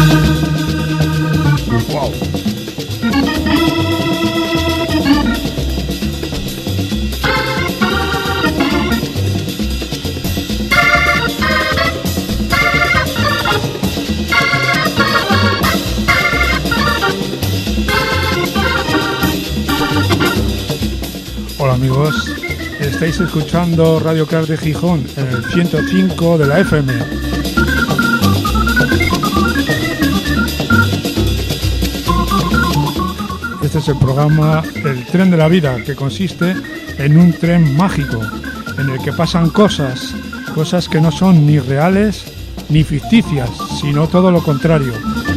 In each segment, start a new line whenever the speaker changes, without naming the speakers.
Wow. Hola amigos, estáis escuchando Radio Crash de Gijón en el 105 de la FM. Este es el programa El Tren de la Vida, que consiste en un tren mágico en el que pasan cosas que no son ni reales ni ficticias, sino todo lo contrario.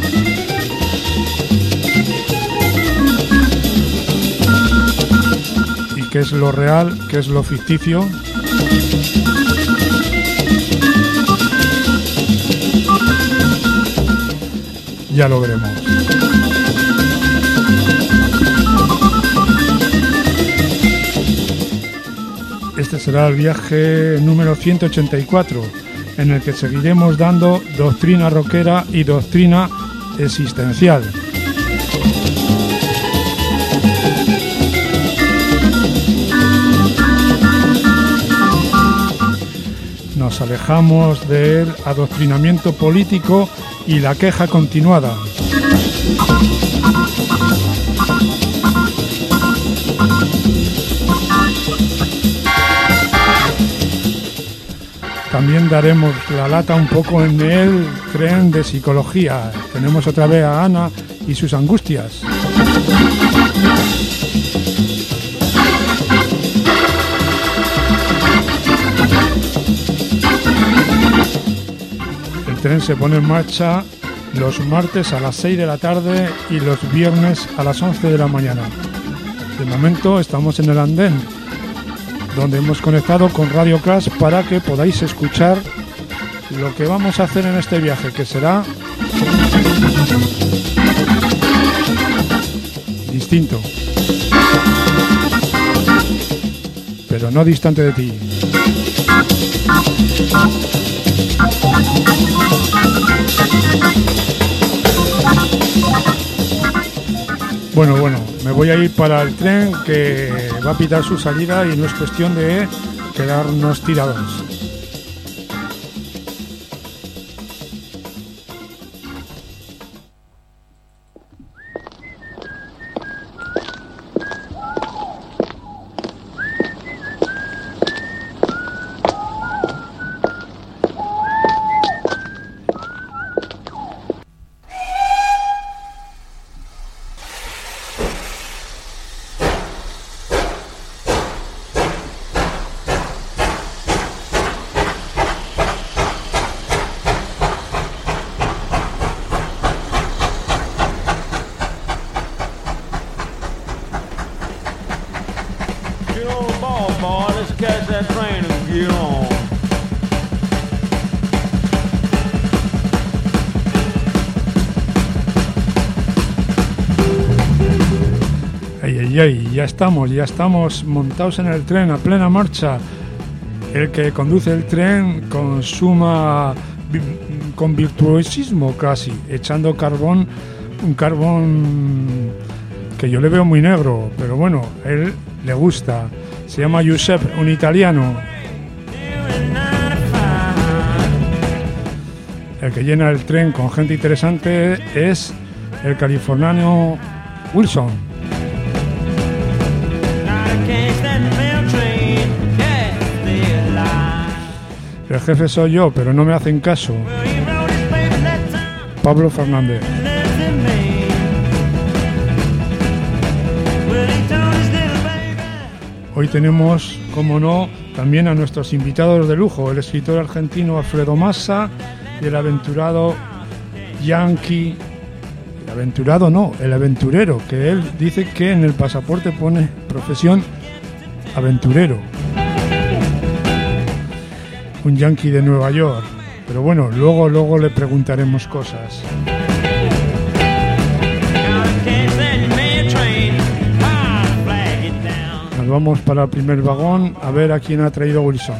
¿Qué es lo real? ¿Qué es lo ficticio? Ya lo veremos. Este será el viaje número 184, en el que seguiremos dando doctrina rockera y doctrina existencial. Nos alejamos del adoctrinamiento político y la queja continuada. También daremos la lata un poco en el tren de psicología. Tenemos otra vez a Ana y sus angustias. El tren se pone en marcha los martes a las 6 de la tarde y los viernes a las 11 de la mañana. De momento estamos en el andén, donde hemos conectado con Radio Crash para que podáis escuchar lo que vamos a hacer en este viaje, que será distinto, pero no distante de ti. Bueno, me voy a ir para el tren que va a pitar su salida y no es cuestión de quedarnos tirados. Ya estamos montados en el tren a plena marcha. El que conduce el tren con virtuosismo casi, echando carbón, un carbón que yo le veo muy negro, pero bueno, a él le gusta. Se llama Giuseppe, un italiano. El que llena el tren con gente interesante es el californiano Wilson. El jefe soy yo, pero no me hacen caso. Pablo Fernández. Hoy tenemos, como no, también a nuestros invitados de lujo, el escritor argentino Alfredo Massa y el aventurado yankee. El aventurero, que él dice que en el pasaporte pone profesión aventurero. Un yankee de Nueva York. Pero bueno, luego le preguntaremos cosas. Nos vamos para el primer vagón a ver a quién ha traído Wilson.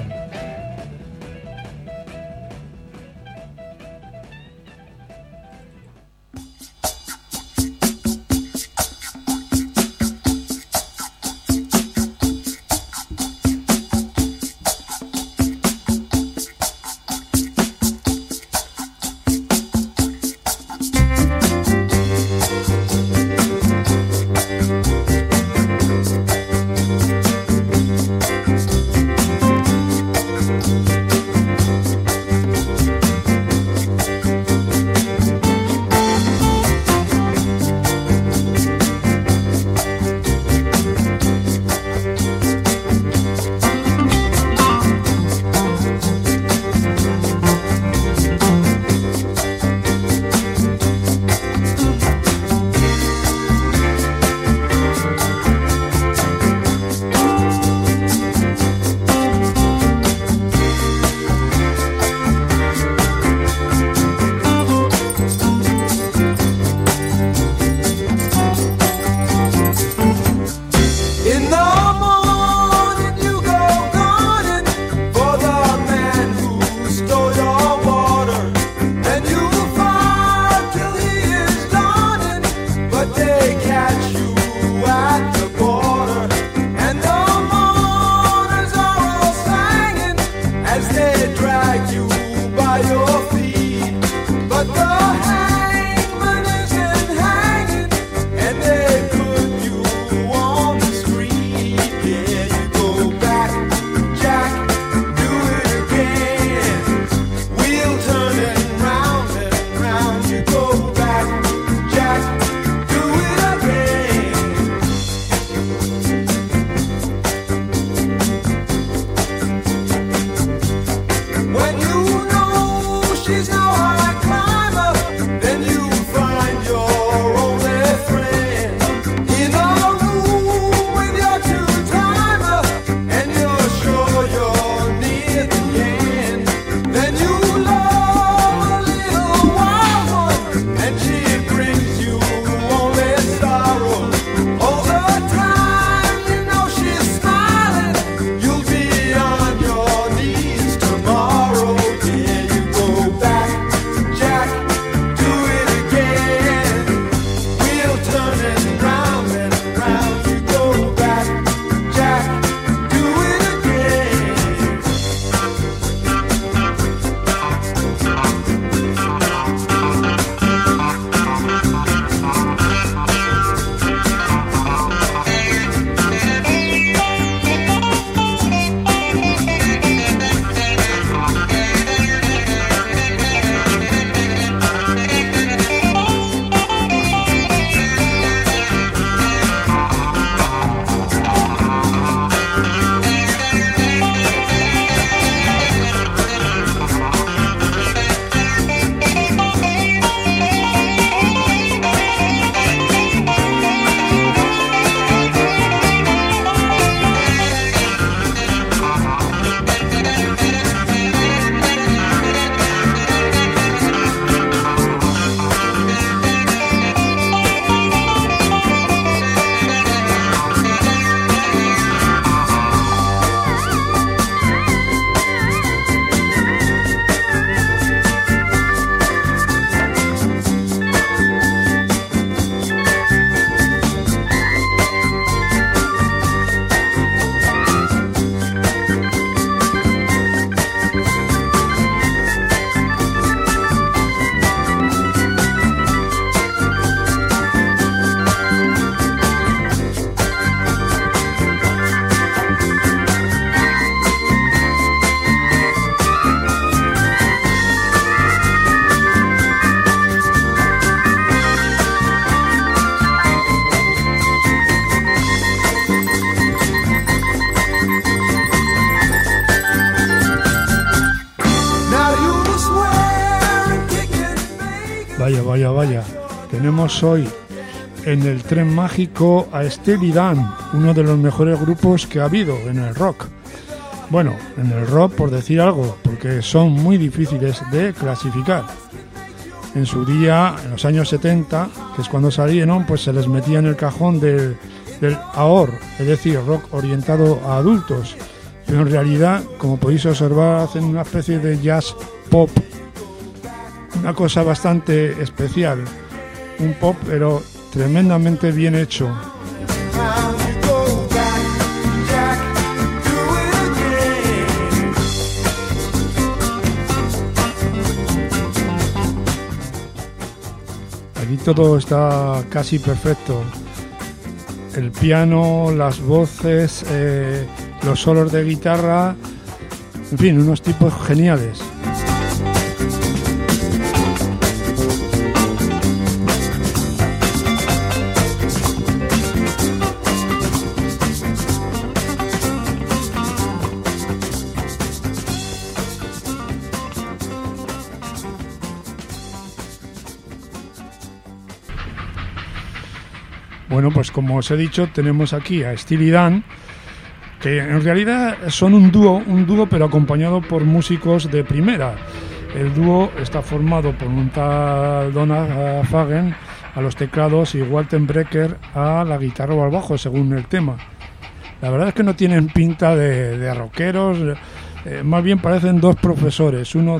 tenemos hoy en el tren mágico a Steely Dan, uno de los mejores grupos que ha habido en el rock. Bueno, en el rock por decir algo, porque son muy difíciles de clasificar. En su día, en los años 70, que es cuando salieron, pues se les metía en el cajón del AOR, es decir, rock orientado a adultos. Pero en realidad, como podéis observar, hacen una especie de jazz pop, una cosa bastante especial, un pop pero tremendamente bien hecho. Aquí todo está casi perfecto. El piano, las voces, los solos de guitarra, en fin, unos tipos geniales. Bueno, pues como os he dicho, tenemos aquí a Steely Dan, que en realidad son un dúo pero acompañado por músicos de primera. El dúo está formado por un tal Donald Fagen a los teclados y Walter Brecker a la guitarra o al bajo, según el tema. La verdad es que no tienen pinta de rockeros, más bien parecen dos profesores, uno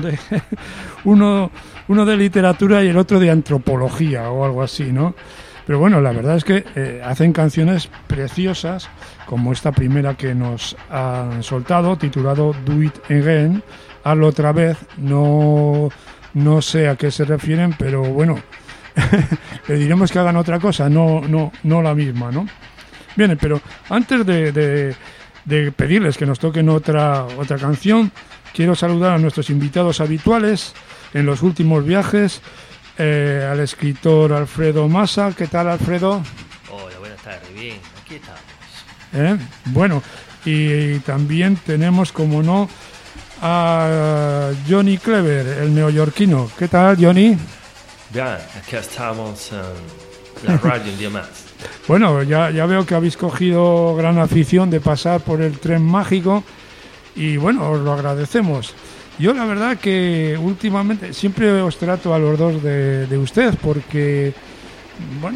de literatura y el otro de antropología o algo así, ¿no? Pero bueno, la verdad es que hacen canciones preciosas, como esta primera que nos han soltado, titulado Do It Again, hazlo otra vez. No sé a qué se refieren, pero bueno, le diremos que hagan otra cosa, no la misma, ¿no? Bien, pero antes de pedirles que nos toquen otra canción, quiero saludar a nuestros invitados habituales en los últimos viajes. Al escritor Alfredo Massa. ¿Qué tal, Alfredo?
Hola, buenas tardes, bien, aquí estamos.
Bueno, y también tenemos, como no, a Johnny Clever, el neoyorquino. ¿Qué tal, Johnny?
Bien, aquí estamos en la radio un día más.
Bueno, ya veo que habéis cogido gran afición de pasar por el tren mágico y bueno, os lo agradecemos. Yo la verdad que últimamente siempre os trato a los dos de usted porque bueno,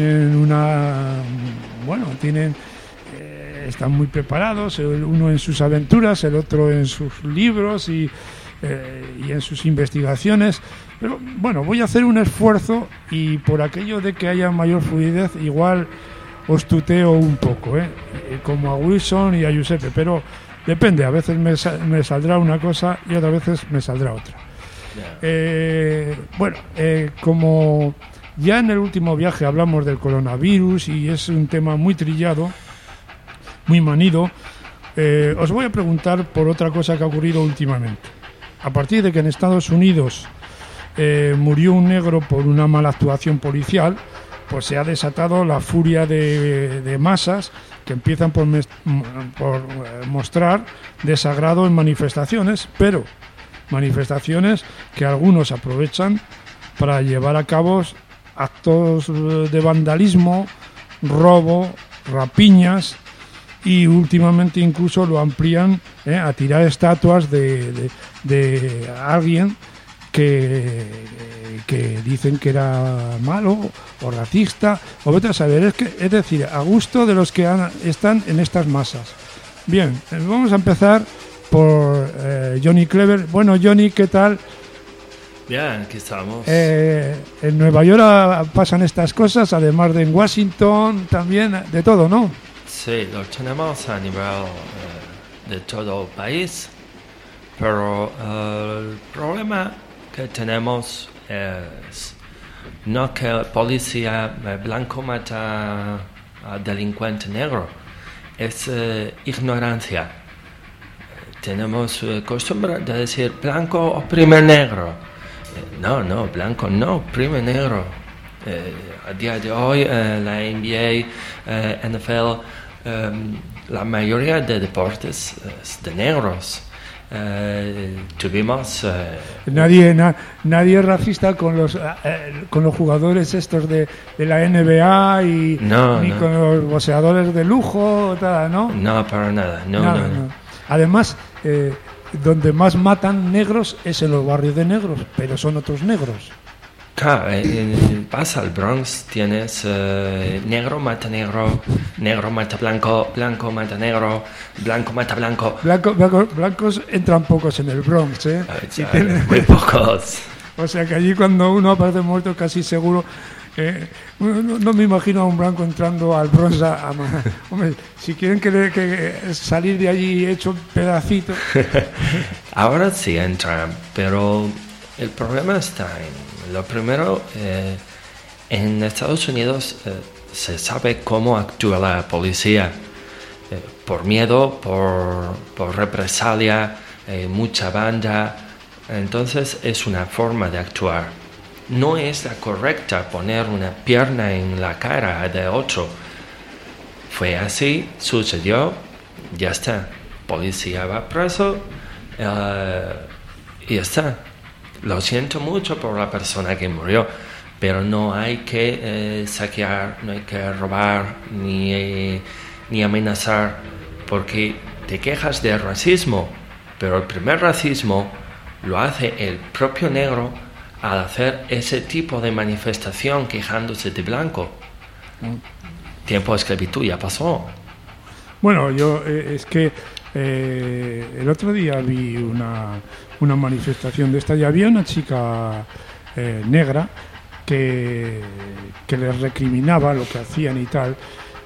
están muy preparados, uno en sus aventuras, el otro en sus libros y en sus investigaciones. Pero bueno, voy a hacer un esfuerzo y por aquello de que haya mayor fluidez igual os tuteo un poco, como a Wilson y a Giuseppe, pero depende, a veces me saldrá una cosa y otras veces me saldrá otra. Como ya en el último viaje hablamos del coronavirus y es un tema muy trillado, muy manido, os voy a preguntar por otra cosa que ha ocurrido últimamente. A partir de que en Estados Unidos murió un negro por una mala actuación policial, pues se ha desatado la furia de masas que empiezan por mostrar desagrado en manifestaciones, pero manifestaciones que algunos aprovechan para llevar a cabo actos de vandalismo, robo, rapiñas y últimamente incluso lo amplían a tirar estatuas de alguien que dicen que era malo o racista o vete a saber, es decir, a gusto de los que están en estas masas. Bien, vamos a empezar por Johnny Clever. Bueno, Johnny, ¿qué tal?
Bien, aquí estamos.
En Nueva York pasan estas cosas, además de en Washington, también de todo, ¿no?
Sí, lo tenemos a nivel de todo el país, pero el problema que tenemos es no que el policía blanco mata a delincuente negro, es ignorancia. Tenemos costumbre de decir blanco oprime negro. No, blanco no oprime negro. A día de hoy la NBA, NFL, la mayoría de deportes es de negros. tuvimos...
Nadie es racista con los jugadores estos de la NBA ni con los boxeadores de lujo, ¿no?
No, para nada. No.
Además, donde más matan negros es en los barrios de negros, pero son otros negros.
Claro, pasa al Bronx, tienes negro mata negro, negro mata blanco, blanco mata negro, blanco mata blanco.
Blancos entran pocos en el Bronx, ¿eh?
Muy pocos.
O sea que allí cuando uno aparece muerto casi seguro... no me imagino a un blanco entrando al Bronx hombre, si quieren que salir de allí hecho un pedacito.
Ahora sí entran, pero el problema está lo primero, en Estados Unidos se sabe cómo actúa la policía, por miedo, por represalia, mucha banda. Entonces es una forma de actuar. No es la correcta poner una pierna en la cara de otro. Fue así, sucedió, ya está. Policía va preso y ya está. Lo siento mucho por la persona que murió, pero no hay que saquear, no hay que robar ni amenazar, porque te quejas de racismo, pero el primer racismo lo hace el propio negro al hacer ese tipo de manifestación quejándose de blanco. Tiempo de esclavitud ya pasó.
Bueno, yo es que el otro día vi una manifestación de esta y había una chica negra que les recriminaba lo que hacían y tal,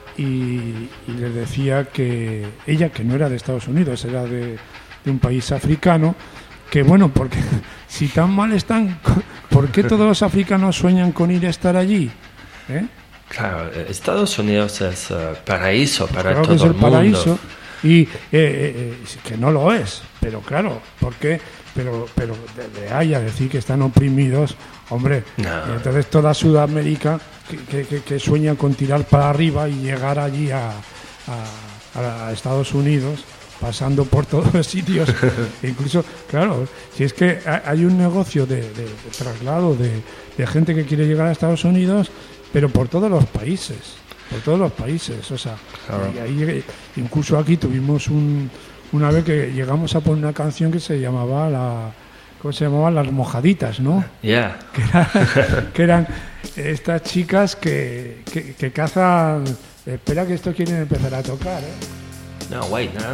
y les decía que ella, que no era de Estados Unidos, era de un país africano, que bueno, porque si tan mal están, ¿por qué todos los africanos sueñan con ir a estar allí?
Claro, Estados Unidos es paraíso para
claro,
todo
que es el
mundo.
Paraíso, y que no lo es, pero claro, ¿por qué? Pero de ahí a decir que están oprimidos, hombre,
No.
entonces toda Sudamérica que sueña con tirar para arriba y llegar allí a Estados Unidos, pasando por todos los sitios. Incluso, claro, si es que hay un negocio de traslado de gente que quiere llegar a Estados Unidos, pero por todos los países, o sea, claro. Y ahí, incluso aquí tuvimos una vez que llegamos a poner una canción que se llamaba ¿cómo se llamaban? Las mojaditas, ¿no?
Yeah.
Que eran estas chicas que cazan. Espera que esto quieren empezar a tocar, ¿eh?
No, wait, no.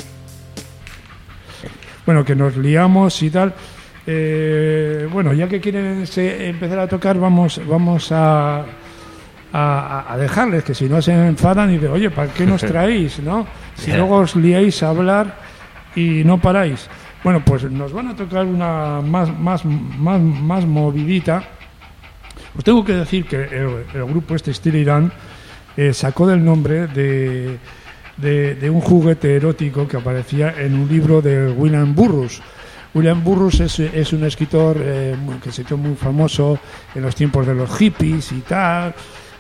Bueno, que nos liamos y tal. Bueno, ya que quieren empezar a tocar, vamos a dejarles, que si no se enfadan y dicen, oye, ¿para qué nos traéis, no? Si luego os liáis a hablar y no paráis. Bueno, pues nos van a tocar una más movidita. Os tengo que decir que el grupo Steely Dan sacó del nombre de un juguete erótico que aparecía en un libro de William Burroughs. William Burroughs es un escritor que se hizo muy famoso en los tiempos de los hippies y tal,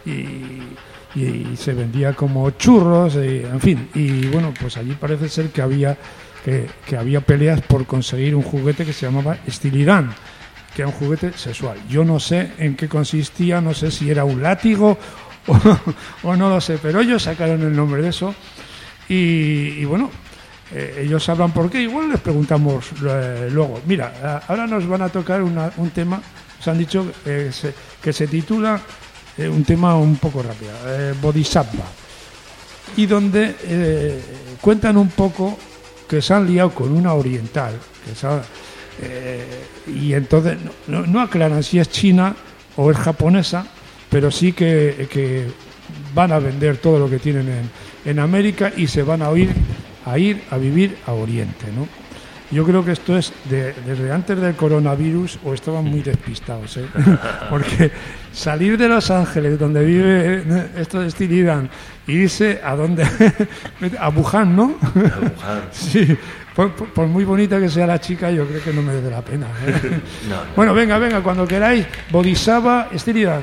y se vendía como churros, en fin. Y bueno, pues allí parece ser que había peleas por conseguir un juguete que se llamaba Steely Dan, que era un juguete sexual. Yo no sé en qué consistía, no sé si era un látigo o no lo sé, pero ellos sacaron el nombre de eso y bueno, ellos sabrán por qué, igual les preguntamos luego. Mira, ahora nos van a tocar un tema, os han dicho que se titula un tema un poco rápido, Bodhisattva, y donde cuentan un poco que se han liado con una oriental, y entonces no aclaran si es china o es japonesa, pero sí que van a vender todo lo que tienen en América y se van a ir a vivir a Oriente, ¿no? Yo creo que esto es desde antes del coronavirus, o estaban muy despistados, ¿eh? Porque salir de Los Ángeles, donde vive esto de Steely Dan, e irse a donde a Wuhan, ¿no?
A Wuhan.
Sí, por muy bonita que sea la chica, yo creo que no merece la pena, ¿eh?
No.
Bueno, venga, cuando queráis, Bodhisattva, Steely Dan.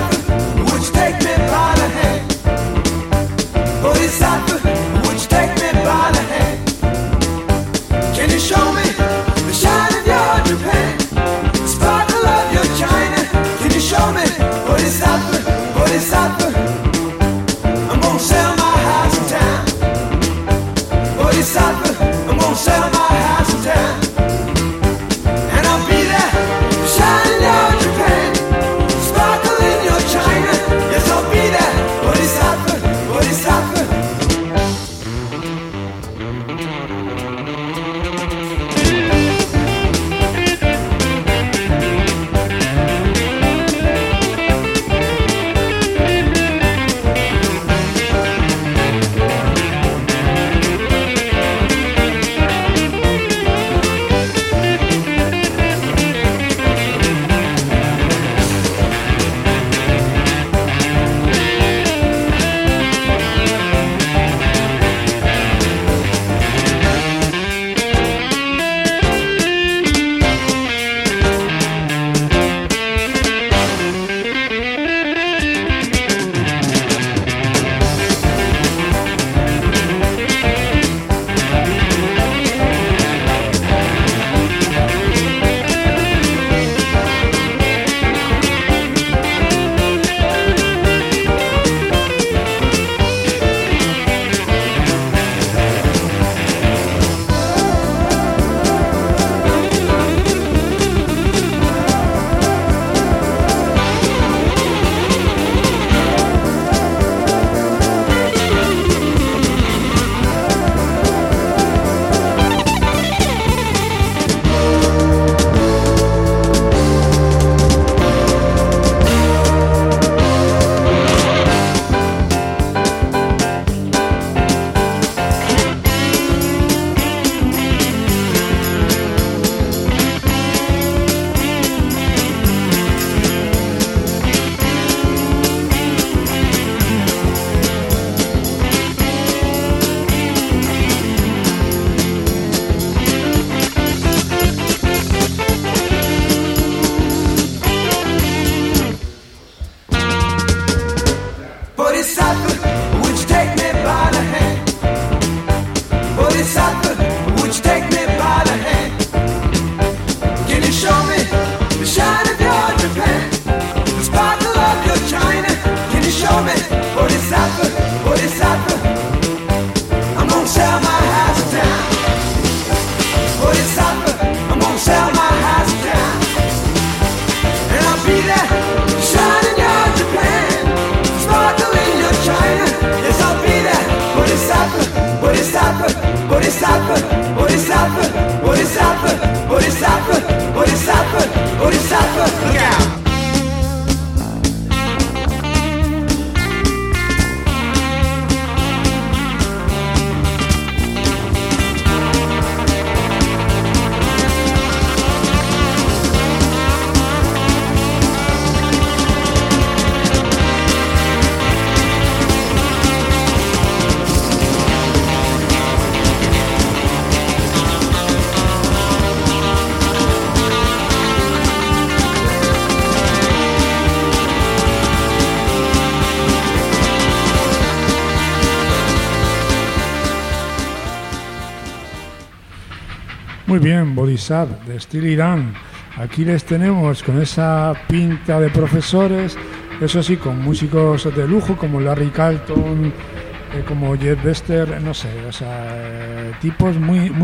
Muy bien, Bodhisattva de Steely Dan. Aquí les tenemos con esa pinta de profesores, eso sí, con músicos de lujo como Larry Carlton, como Jeff Bester, no sé, o sea, tipos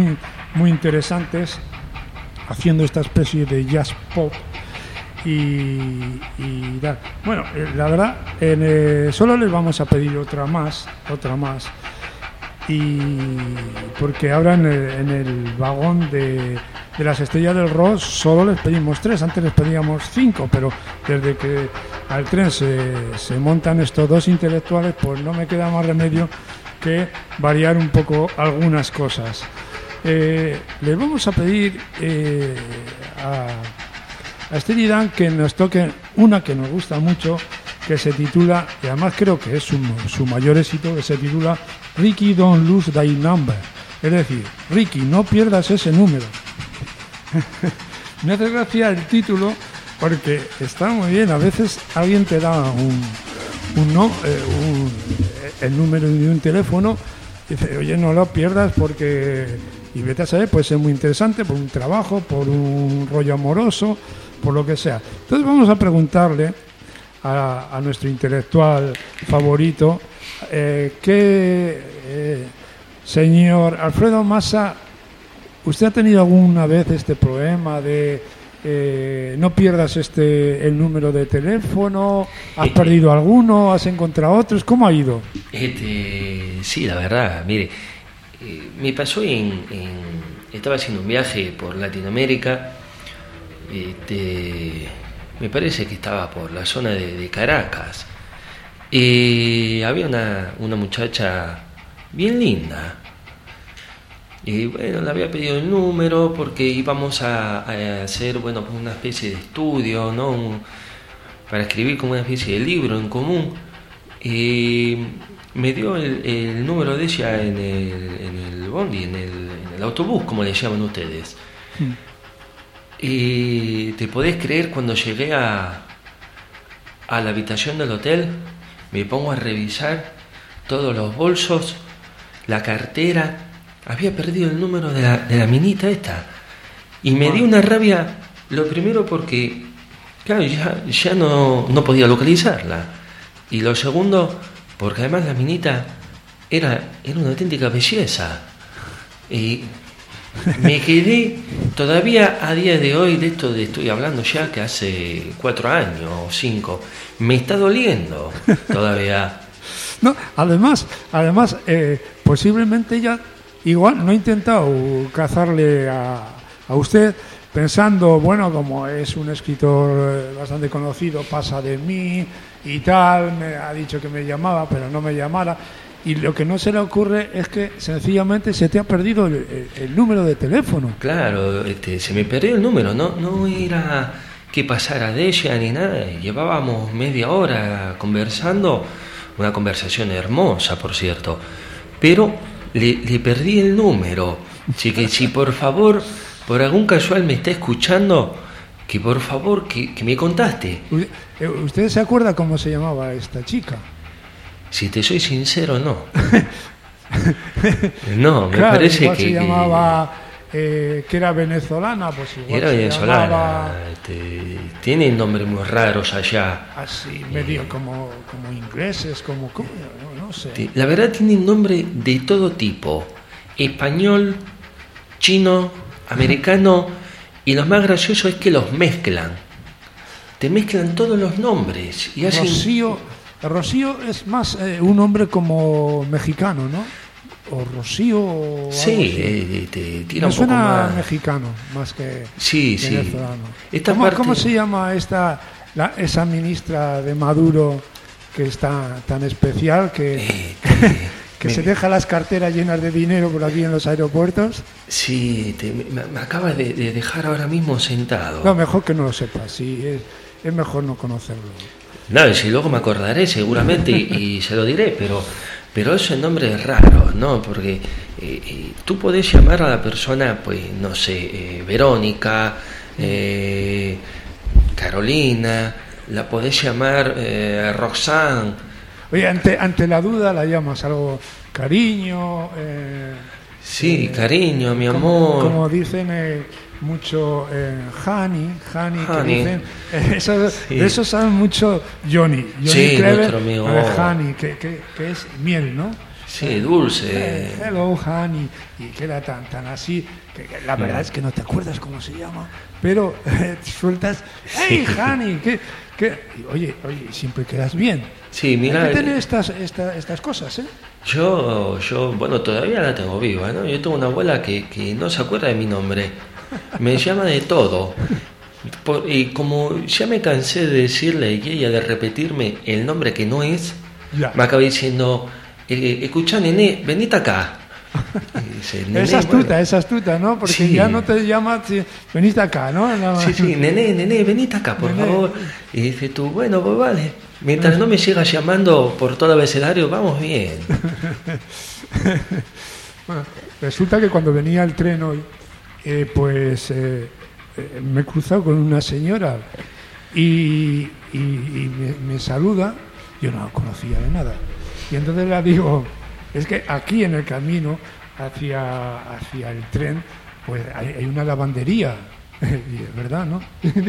muy interesantes haciendo esta especie de jazz pop y tal. Bueno, la verdad, solo les vamos a pedir otra más, y porque ahora en el vagón de las estrellas del rock solo les pedimos 3, antes les pedíamos 5, pero desde que al tren se montan estos dos intelectuales, pues no me queda más remedio que variar un poco algunas cosas. Les vamos a pedir a Steely Dan que nos toquen una que nos gusta mucho, que se titula, y además creo que es su mayor éxito, que se titula Ricky Don't Lose Thy Number, es decir, Ricky, no pierdas ese número. Me hace gracia el título porque está muy bien. A veces alguien te da el número de un teléfono y dice, oye, no lo pierdas porque... Y vete a saber, puede ser muy interesante por un trabajo, por un rollo amoroso, por lo que sea. Entonces vamos a preguntarle a nuestro intelectual favorito señor Alfredo Massa, ¿usted ha tenido alguna vez este problema de no pierdas el número de teléfono? ¿Has perdido alguno? ¿Has encontrado otros? ¿Cómo ha ido?
Sí, la verdad, mire, me pasó estaba haciendo un viaje por Latinoamérica, me parece que estaba por la zona de Caracas, y había una muchacha bien linda. Y bueno, le había pedido el número porque íbamos a hacer, bueno, una especie de estudio, ¿no? Para escribir como una especie de libro en común. Y me dio el número de ella en el bondi, en el autobús, como le llaman ustedes. Y te podés creer, cuando llegué a la habitación del hotel, me pongo a revisar todos los bolsos, la cartera. Había perdido el número de la minita esta. Y me dio una rabia, lo primero porque, claro, ya no podía localizarla. Y lo segundo, porque además la minita era una auténtica belleza. Y me quedé, todavía a día de hoy, de esto estoy hablando ya que hace 4 años o 5, me está doliendo todavía.
No, además, posiblemente ella igual no ha intentado cazarle a usted pensando, bueno, como es un escritor bastante conocido, pasa de mí y tal, me ha dicho que me llamaba, pero no me llamara. Y lo que no se le ocurre es que sencillamente se te ha perdido el número de teléfono.
Claro, se me perdió el número, no era que pasara de ella ni nada. Llevábamos media hora conversando, una conversación hermosa, por cierto, pero le perdí el número. Así que si por favor, por algún casual me está escuchando, que por favor que me contaste.
¿Usted se acuerda cómo se llamaba esta chica?
Si te soy sincero, no. No, me
claro,
parece
igual
que
se llamaba que era venezolana, pues igual
era
se
venezolana.
llamaba,
tienen nombres muy raros allá.
así medio como ingleses, como no sé.
La verdad, tienen nombre de todo tipo: español, chino, americano, y lo más gracioso es que los mezclan. Te mezclan todos los nombres y hacen...
Rocío es más un nombre como mexicano, ¿no? O Rocío o algo
sí, te tira un poco
suena
más
mexicano más que
sí,
venezolano.
Sí.
¿Cómo se llama esa ministra de Maduro que está tan especial que se deja las carteras llenas de dinero por aquí en los aeropuertos?
Sí, me acabas de dejar ahora mismo sentado.
No, mejor que no lo sepas, sí, es mejor no conocerlo.
No, si luego me acordaré seguramente y se lo diré, pero esos nombres raros, ¿no? Porque tú podés llamar a la persona, pues, no sé, Verónica, Carolina, la podés llamar Roxanne.
Oye, ante la duda la llamas algo cariño.
Sí, cariño, mi amor.
Como dicen mucho Hani, que dicen, de eso sabe mucho Johnny
sí,
Kleber,
nuestro amigo
Hani, que es miel, ¿no?
Sí, dulce.
Hello Hani, y que era tan así, que la verdad es que no te acuerdas cómo se llama, pero sueltas, hey Hani, que oye, siempre quedas bien.
Sí, mira,
hay que tener estas cosas, ¿eh?
Yo, bueno, todavía la tengo viva, ¿no? Yo tengo una abuela que no se acuerda de mi nombre. Me llama de todo. Y como ya me cansé de decirle y ella de repetirme el nombre que no es, ya. Me acaba diciendo, escucha, nené, venite acá. Dice, nené,
es astuta, ¿no? Porque sí. Ya no te llamas, venite acá, ¿no?
Sí, nené, venite acá, por favor. Y dice tú, bueno, pues vale. Mientras no me sigas llamando por todo el abecedario, vamos bien.
Bueno, resulta que cuando venía el tren hoy, me he cruzado con una señora y me saluda. Yo no la conocía de nada. Y entonces le digo, es que aquí en el camino hacia el tren, pues hay una lavandería, ¿verdad, no?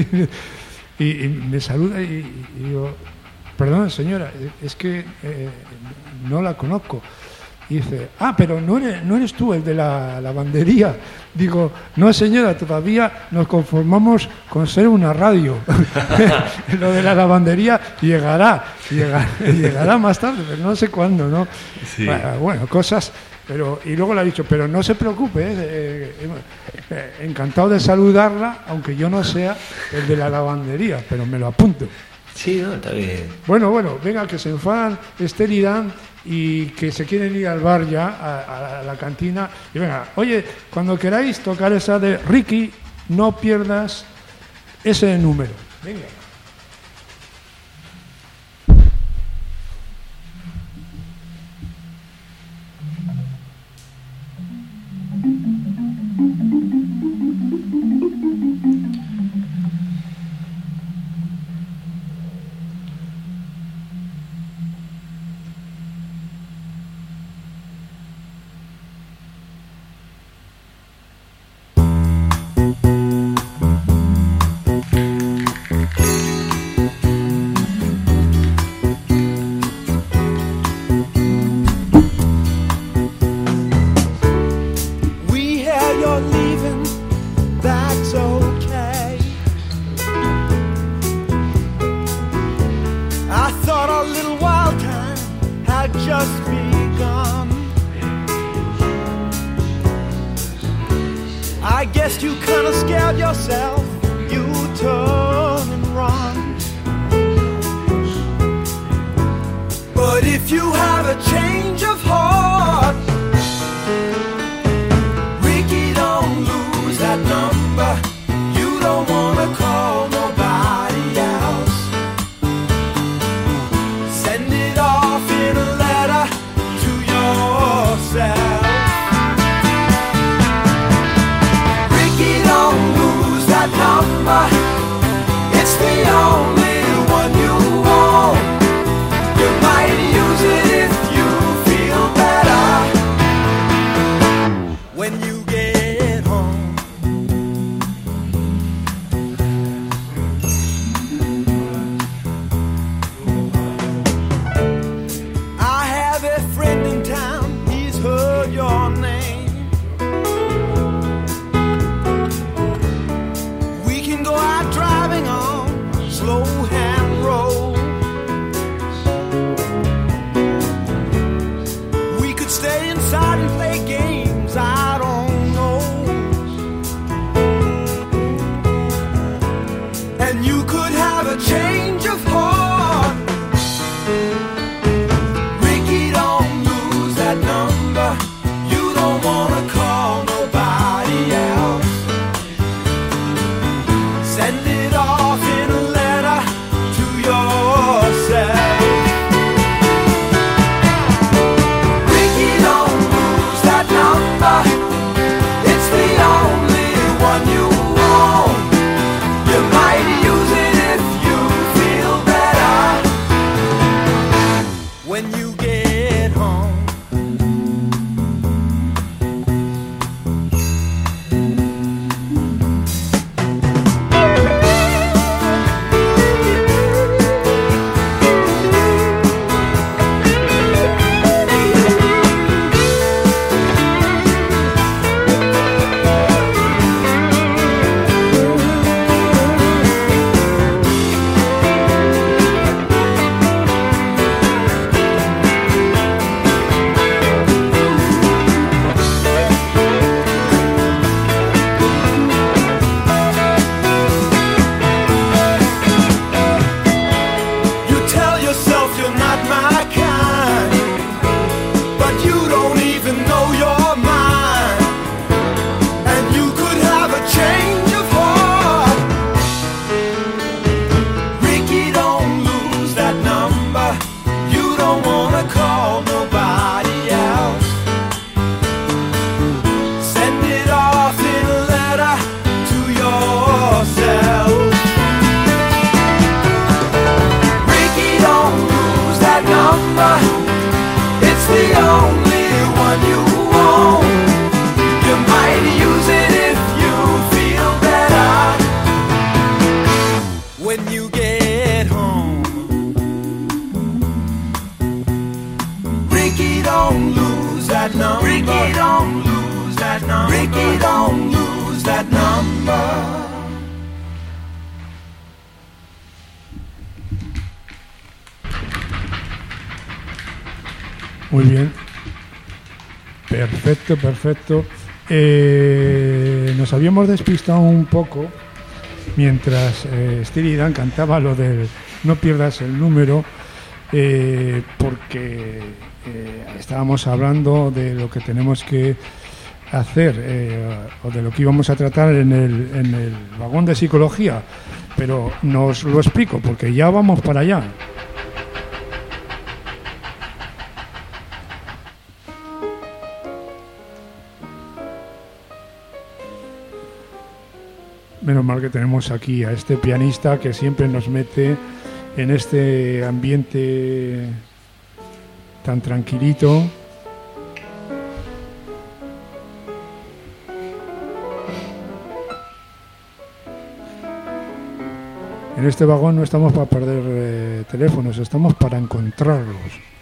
y me saluda y digo, perdón, señora, es que no la conozco. Y dice, pero no eres tú el de la lavandería. Digo, no, señora, todavía nos conformamos con ser una radio. Lo de la lavandería llegará más tarde, pero no sé cuándo, ¿no?
Sí.
Bueno, cosas. Y luego le ha dicho, pero no se preocupe, encantado de saludarla, aunque yo no sea el de la lavandería, pero me lo apunto.
Sí, no, está bien.
Bueno, venga, que se enfadan Esther y Dan y que se quieren ir al bar ya, a la cantina. Y venga, oye, cuando queráis tocar esa de Ricky, no pierdas ese número. Venga.
It's the only that number. It's the only one you own. You might use it if you feel better. When you get home, Ricky, don't lose that number. Ricky, don't lose that number. Ricky, don't lose that number.
Muy bien. Perfecto, perfecto. Nos habíamos despistado un poco mientras Steely Dan cantaba lo del no pierdas el número, porque estábamos hablando de lo que tenemos que hacer o de lo que íbamos a tratar en el vagón de psicología, pero nos lo explico porque ya vamos para allá. Menos mal que tenemos aquí a este pianista que siempre nos mete en este ambiente tan tranquilito. En este vagón no estamos para perder teléfonos, estamos para encontrarlos.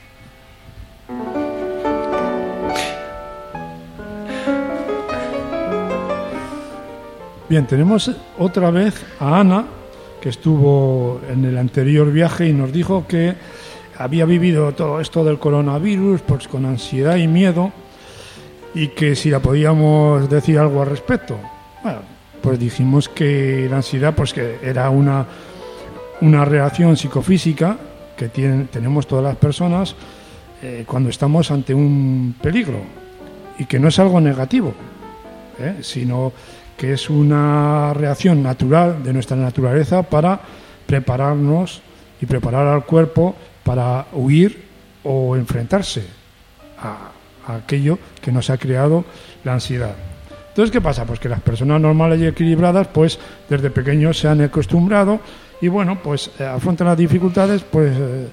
Bien, tenemos otra vez a Ana, que estuvo en el anterior viaje y nos dijo que había vivido todo esto del coronavirus pues con ansiedad y miedo, y que si la podíamos decir algo al respecto. Bueno, pues dijimos que la ansiedad pues que era una reacción psicofísica que tenemos todas las personas cuando estamos ante un peligro, y que no es algo negativo, sino que es una reacción natural de nuestra naturaleza para prepararnos y preparar al cuerpo para huir o enfrentarse a aquello que nos ha creado la ansiedad. Entonces, ¿qué pasa? Pues que las personas normales y equilibradas, pues desde pequeños se han acostumbrado y bueno, pues afrontan las dificultades, pues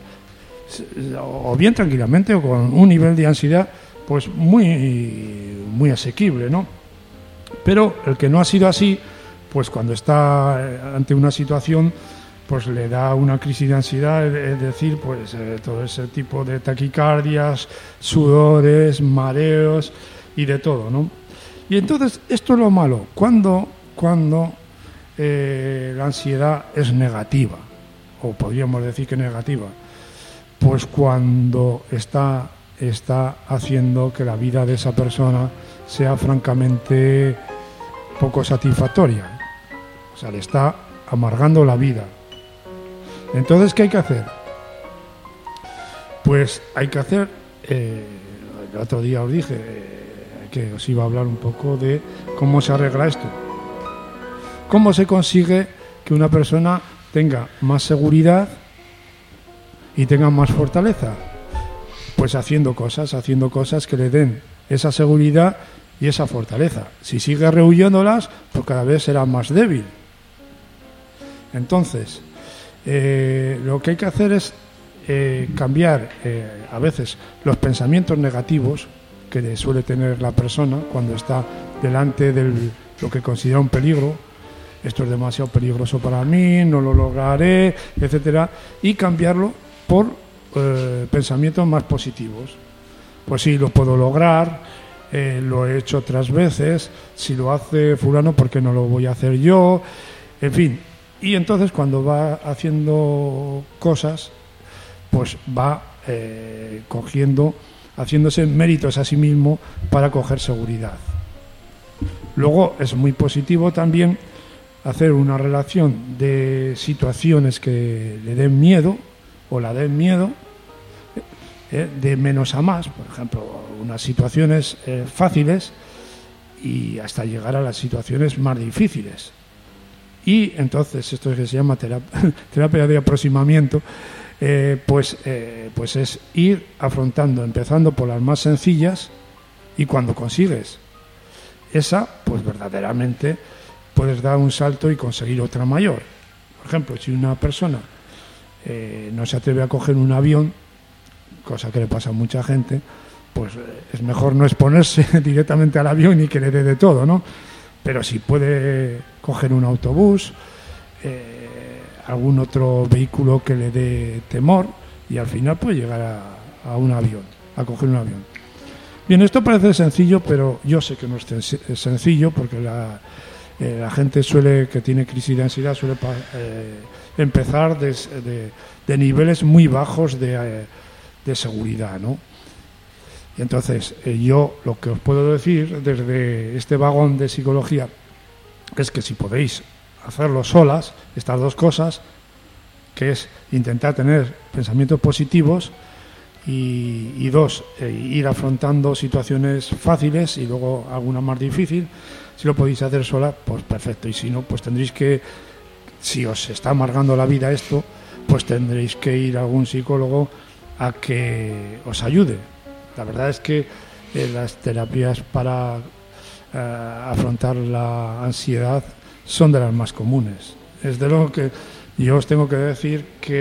o bien tranquilamente o con un nivel de ansiedad pues muy asequible, ¿no? Pero el que no ha sido así, pues cuando está ante una situación, pues le da una crisis de ansiedad, es decir, pues todo ese tipo de taquicardias, sudores, mareos y de todo, ¿no? Y entonces, esto es lo malo, cuando la ansiedad es negativa, o podríamos decir que negativa, pues cuando está haciendo que la vida de esa persona sea francamente poco satisfactoria, o sea, le está amargando la vida. Entonces, ¿qué hay que hacer? Pues hay que hacer, el otro día os dije que os iba a hablar un poco de cómo se arregla esto, cómo se consigue que una persona tenga más seguridad y tenga más fortaleza. Pues haciendo cosas que le den esa seguridad y esa fortaleza. Si sigue rehuyéndolas, pues cada vez será más débil. Entonces, lo que hay que hacer es cambiar a veces los pensamientos negativos que suele tener la persona cuando está delante de lo que considera un peligro. Esto es demasiado peligroso para mí, no lo lograré, etcétera, y cambiarlo por pensamientos más positivos. Pues sí, lo puedo lograr, lo he hecho otras veces, si lo hace fulano, ¿por qué no lo voy a hacer yo? En fin, y entonces cuando va haciendo cosas, pues va haciéndose méritos a sí mismo para coger seguridad. Luego es muy positivo también hacer una relación de situaciones que le den miedo o la den miedo, de menos a más, por ejemplo, unas situaciones fáciles y hasta llegar a las situaciones más difíciles. Y entonces, esto que se llama terapia de aproximamiento, pues es ir afrontando, empezando por las más sencillas, y cuando consigues esa, pues verdaderamente puedes dar un salto y conseguir otra mayor. Por ejemplo, si una persona no se atreve a coger un avión, cosa que le pasa a mucha gente, pues es mejor no exponerse directamente al avión y que le dé de todo, ¿no? Pero si puede coger un autobús, algún otro vehículo que le dé temor, y al final puede llegar a un avión, a coger un avión. Bien, esto parece sencillo, pero yo sé que no es sencillo, porque la gente que tiene crisis de ansiedad suele empezar de niveles muy bajos de seguridad, ¿no? Y entonces yo lo que os puedo decir desde este vagón de psicología es que si podéis hacerlo solas, estas dos cosas, que es intentar tener pensamientos positivos y dos, ir afrontando situaciones fáciles y luego alguna más difícil. Si lo podéis hacer sola, pues perfecto, y si no, pues tendréis que, si os está amargando la vida esto, pues tendréis que ir a algún psicólogo a que os ayude. La verdad es que las terapias para afrontar la ansiedad son de las más comunes. Es de lo que yo os tengo que decir que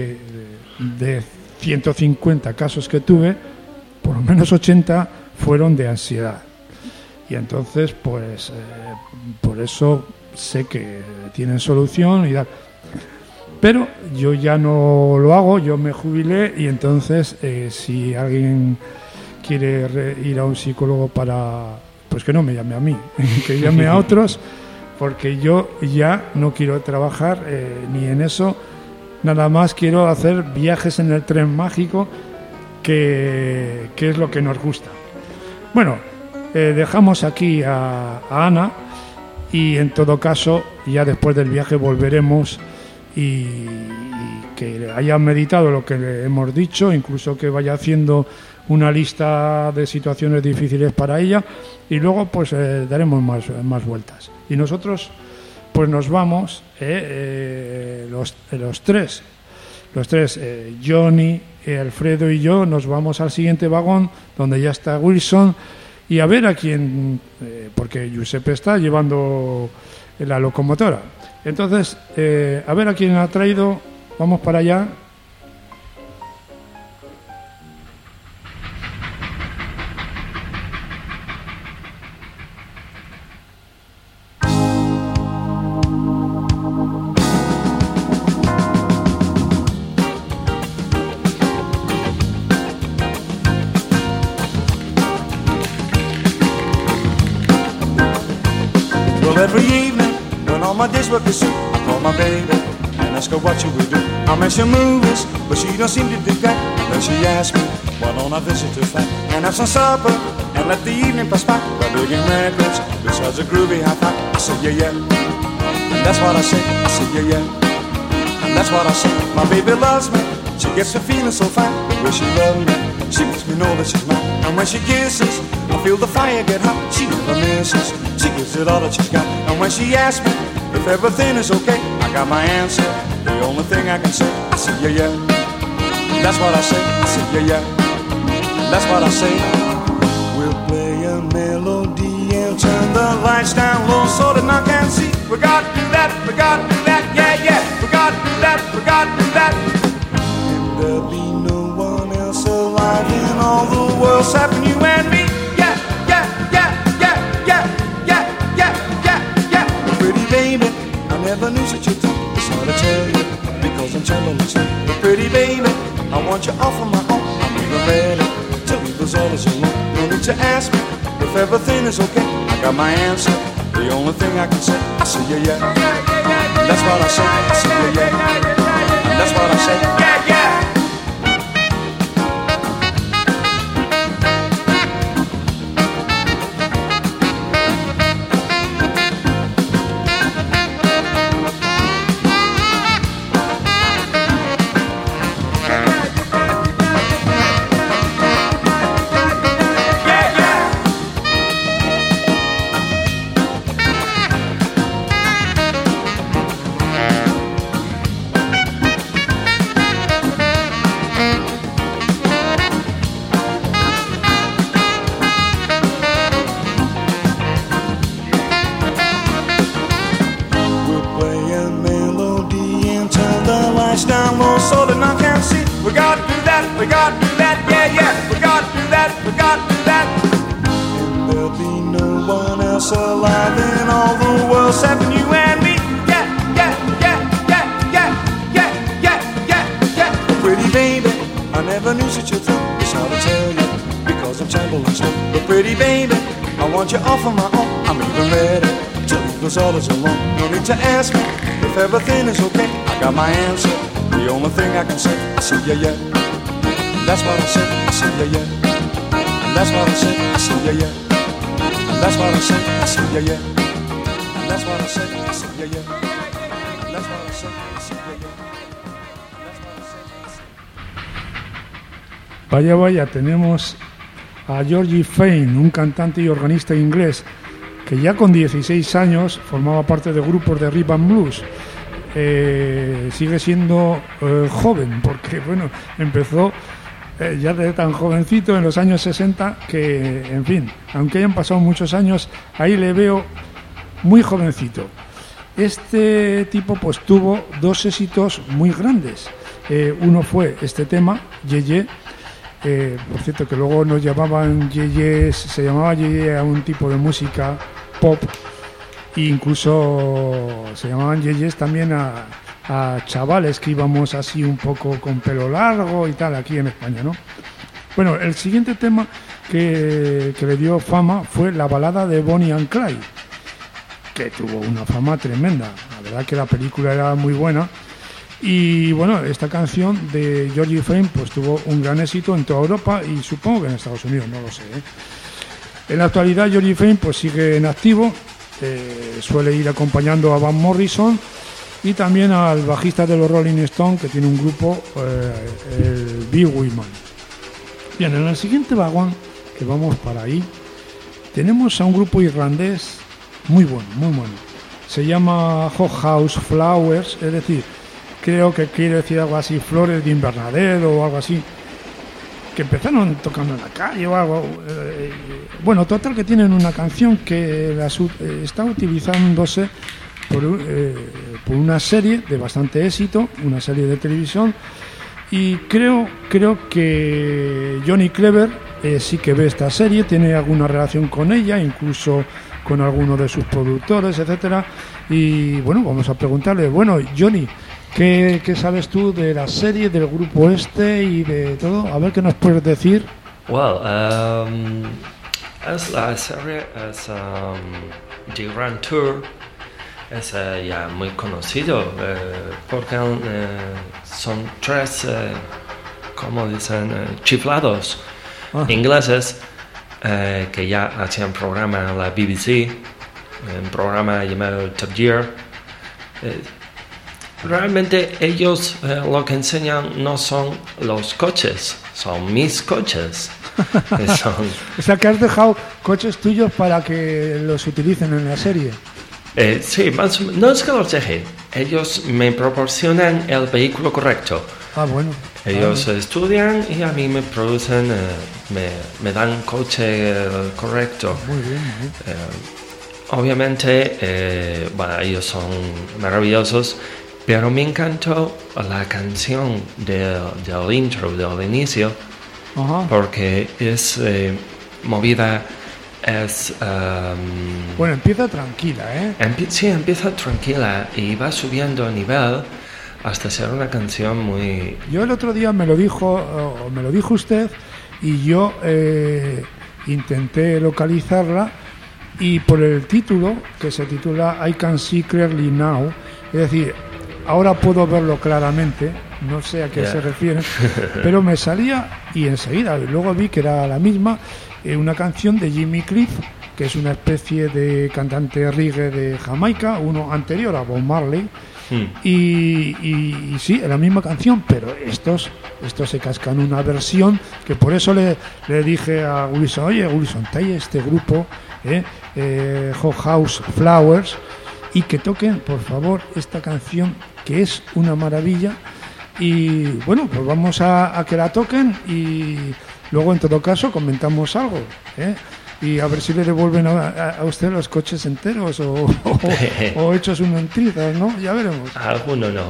de 150 casos que tuve, por lo menos 80 fueron de ansiedad. Y entonces, pues, por eso sé que tienen solución y tal. Pero yo ya no lo hago, yo me jubilé, y entonces si alguien quiere ir a un psicólogo pues que no me llame a mí, que llame a otros, porque yo ya no quiero trabajar ni en eso, nada más quiero hacer viajes en el tren mágico, que es lo que nos gusta. Bueno, dejamos aquí a Ana, y en todo caso ya después del viaje volveremos y que haya meditado lo que le hemos dicho, incluso que vaya haciendo una lista de situaciones difíciles para ella, y luego pues daremos más vueltas. Y nosotros pues nos vamos, los tres, Johnny, Alfredo y yo, nos vamos al siguiente vagón donde ya está Wilson, y a ver a quién, porque Giuseppe está llevando la locomotora. Entonces, a ver a quién ha traído. Vamos para allá.
Well, every evening when all my days work is through, I call my baby and ask her what she will do. I mention movies, but she don't seem to dig that. And then she asks me, why don't I visit her flat and have some supper and let the evening pass by digging records besides a groovy hi-fi. I say yeah, and that's what I say. I say yeah, and that's what I say. My baby loves me, she gets me feeling so fine. The way she loves me, she makes me know that she's mine. And when she kisses, I feel the fire get hot. She never misses, she gives it all that she's got. And when she asks me if everything is okay, I got my answer, the only thing I can say. I say yeah, that's what I say. I say yeah, that's what I say. We'll play a melody and turn the lights down low so that I can see. We gotta do that, we gotta do that, yeah, we gotta do that, we gotta do that. And there'll be no one else alive in all the world except you and me. Pretty baby, I never knew such a thing. It's hard to tell you because I'm telling you. But pretty baby, I want you all for my own. I'm even ready to leave us all as alone. No need to ask me if everything is okay. I got my answer, the only thing I can say. I say yeah, that's what I say. I say yeah, that's what I say. Yeah. We gotta do that, yeah, yeah. We got to do that, we got to do that. And there'll be no one else alive in all the world except you and me. Yeah, yeah, yeah, yeah, yeah, yeah, yeah, yeah, yeah. Pretty baby, I never knew such a thing. It's hard to tell you because I'm trembling still. But pretty baby, I want you all for my own. I'm even ready to leave us all as alone. No need to ask me if everything is okay. I got my answer. The only thing I can say, I say yeah, yeah. That's what I say, I say yeah, yeah. And that's what I say, I say yeah, yeah. And that's what I say, I say yeah, yeah. And that's what I say, I say yeah, yeah. And that's what I say, I say yeah, yeah. That's what I say, I say.
Vaya, vaya, tenemos a Georgie Fame, un cantante y organista inglés que ya con 16 años formaba parte de grupos de rhythm and blues. Sigue siendo joven porque, bueno, empezó ya de tan jovencito en los años 60 que, en fin, aunque hayan pasado muchos años, ahí le veo muy jovencito. Este tipo pues tuvo dos éxitos muy grandes. Uno fue este tema, Ye Ye. Por cierto, que luego nos llamaban Ye, se llamaba Ye a un tipo de música pop, e incluso se llamaban Yeyes también a chavales que íbamos así un poco con pelo largo y tal aquí en España, ¿no? Bueno, el siguiente tema que le dio fama fue la balada de Bonnie and Clyde, que tuvo una fama tremenda. La verdad que la película era muy buena. Y bueno, esta canción de Georgie Fame pues tuvo un gran éxito en toda Europa y supongo que en Estados Unidos, no lo sé, ¿eh? En la actualidad Georgie Fame pues sigue en activo, suele ir acompañando a Van Morrison y también al bajista de los Rolling Stones, que tiene un grupo, el Big Woman. Bien, en el siguiente vagón, que vamos para ahí, tenemos a un grupo irlandés muy bueno, muy bueno. Se llama Hot House Flowers, es decir, creo que quiere decir algo así, flores de invernadero o algo así, que empezaron tocando en la calle o algo. Bueno, total, que tienen una canción que está utilizándose por una serie de bastante éxito, una serie de televisión, y creo que Johnny Clever sí que ve esta serie, tiene alguna relación con ella, incluso con alguno de sus productores, etcétera. Y bueno, vamos a preguntarle, bueno, Johnny, ¿qué sabes tú de la serie, del grupo este y de todo? A ver qué nos puedes decir.
Well, es la serie, es The Grand Tour, es ya muy conocido porque son tres, como dicen, chiflados ingleses que ya hacían programa en la BBC, un programa llamado Top Gear. Realmente ellos lo que enseñan no son los coches, son mis coches.
O sea, que has dejado coches tuyos para que los utilicen en la serie.
Sí, no es que los deje, ellos me proporcionan el vehículo correcto.
Ah, bueno.
Ellos estudian y a mí me producen, me dan coche correcto.
Muy bien, muy bien.
Obviamente, bueno, ellos son maravillosos, pero me encantó la canción del intro, del inicio.
Ajá.
Porque es movida, es...
bueno, empieza tranquila, ¿eh?
Sí, empieza tranquila y va subiendo a nivel hasta ser una canción muy...
Yo el otro día me lo dijo usted y yo intenté localizarla, y por el título, que se titula I Can See Clearly Now, es decir, ahora puedo verlo claramente, no sé a qué se refiere, pero me salía y enseguida, luego vi que era la misma, una canción de Jimmy Cliff, que es una especie de cantante reggae de Jamaica, uno anterior a Bob Marley, y sí, es la misma canción, pero estos se cascan una versión, que por eso le dije a Wilson, oye Wilson, trae este grupo, Hot House Flowers, y que toquen por favor esta canción, que es una maravilla. Y bueno, pues vamos a que la toquen y luego en todo caso comentamos algo, y a ver si le devuelven a usted los coches enteros o hechos uno en trizas, ¿no? Ya veremos.
Alguno no.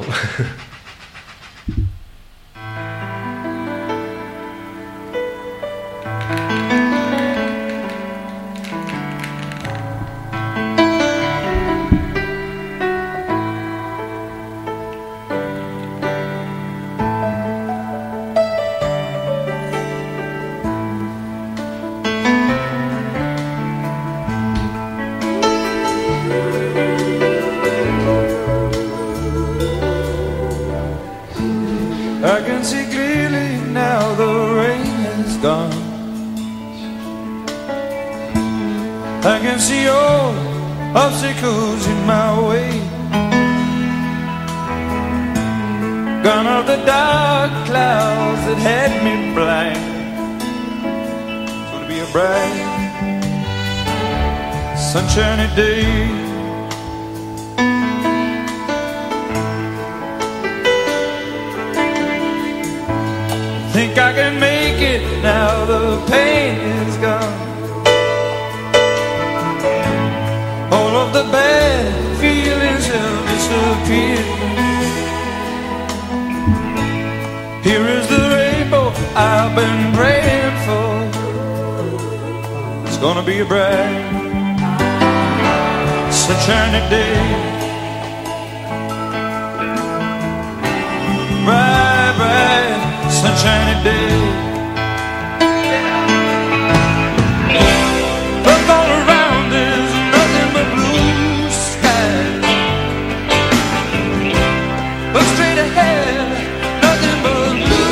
gone. I can see all obstacles in my way. Gone are the dark clouds that had me blind. It's gonna be a bright, sunshiny day. Think I can make it now the pain is gone. All of the bad feelings have disappeared. Here is the rainbow I've been praying for. It's gonna be a bright, sunshiny day. Bright, bright, sunshiny day. Look all around, there's nothing but blue skies. Look straight ahead, nothing but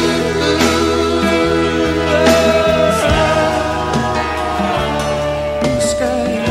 blue skies.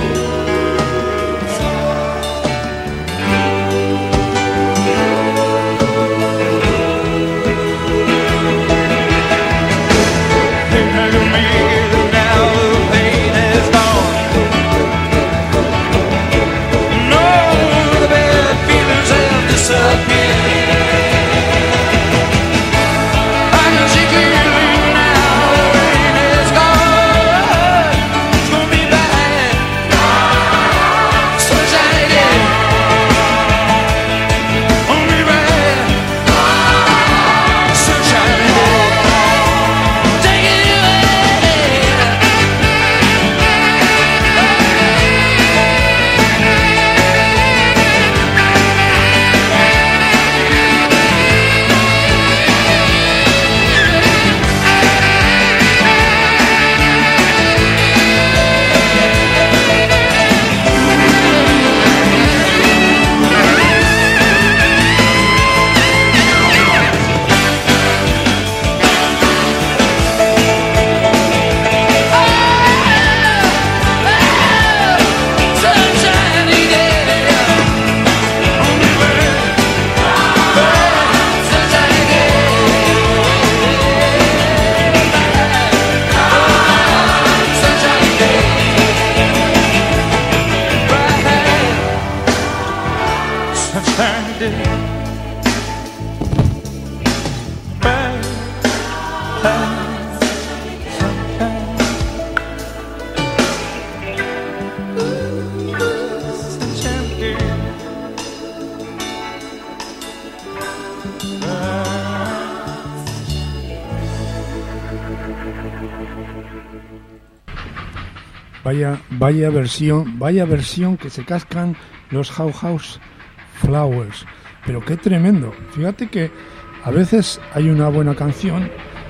Vaya versión que se cascan los House Flowers, pero qué tremendo. Fíjate que a veces hay una buena canción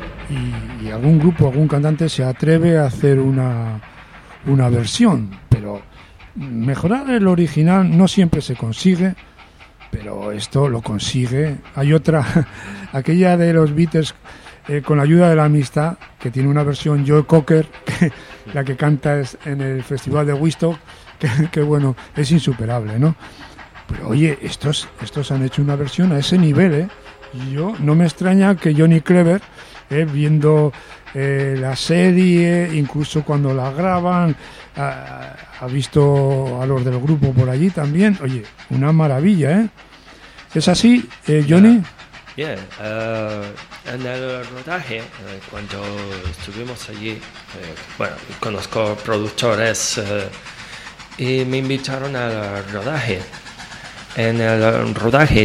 y algún grupo, algún cantante se atreve a hacer una versión, pero mejorar el original no siempre se consigue, pero esto lo consigue. Hay otra, aquella de los Beatles, con la ayuda de la amistad, que tiene una versión Joe Cocker, la que canta es en el Festival de Woodstock, que bueno, es insuperable, ¿no? Pero oye, estos han hecho una versión a ese nivel, ¿eh? Y yo no me extraña que Johnny Clever, viendo la serie, incluso cuando la graban, ha visto a los del grupo por allí también. Oye, una maravilla, ¿eh? ¿Es así, Johnny?
Bien, en el rodaje, cuando estuvimos allí, bueno, conozco productores y me invitaron al rodaje. En el rodaje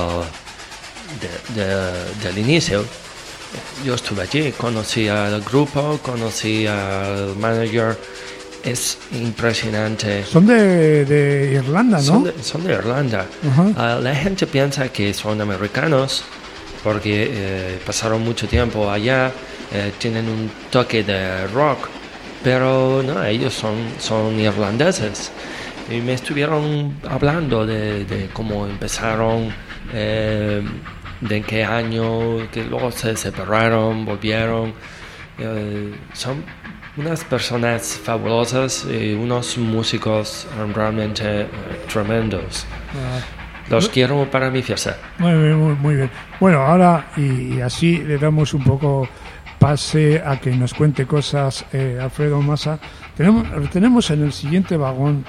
del inicio, yo estuve allí, conocí al grupo, conocí al manager. Es impresionante.
Son de Irlanda, ¿no?
Son de Irlanda. Uh-huh. La gente piensa que son americanos porque pasaron mucho tiempo allá, tienen un toque de rock, pero no, ellos son irlandeses. Y me estuvieron hablando de cómo empezaron, de en qué año, que luego se separaron, volvieron. Son unas personas fabulosas y unos músicos realmente tremendos. Los quiero para mi fiesta.
Muy bien. Bueno, ahora y así le damos un poco pase a que nos cuente cosas Alfredo Massa. Tenemos en el siguiente vagón,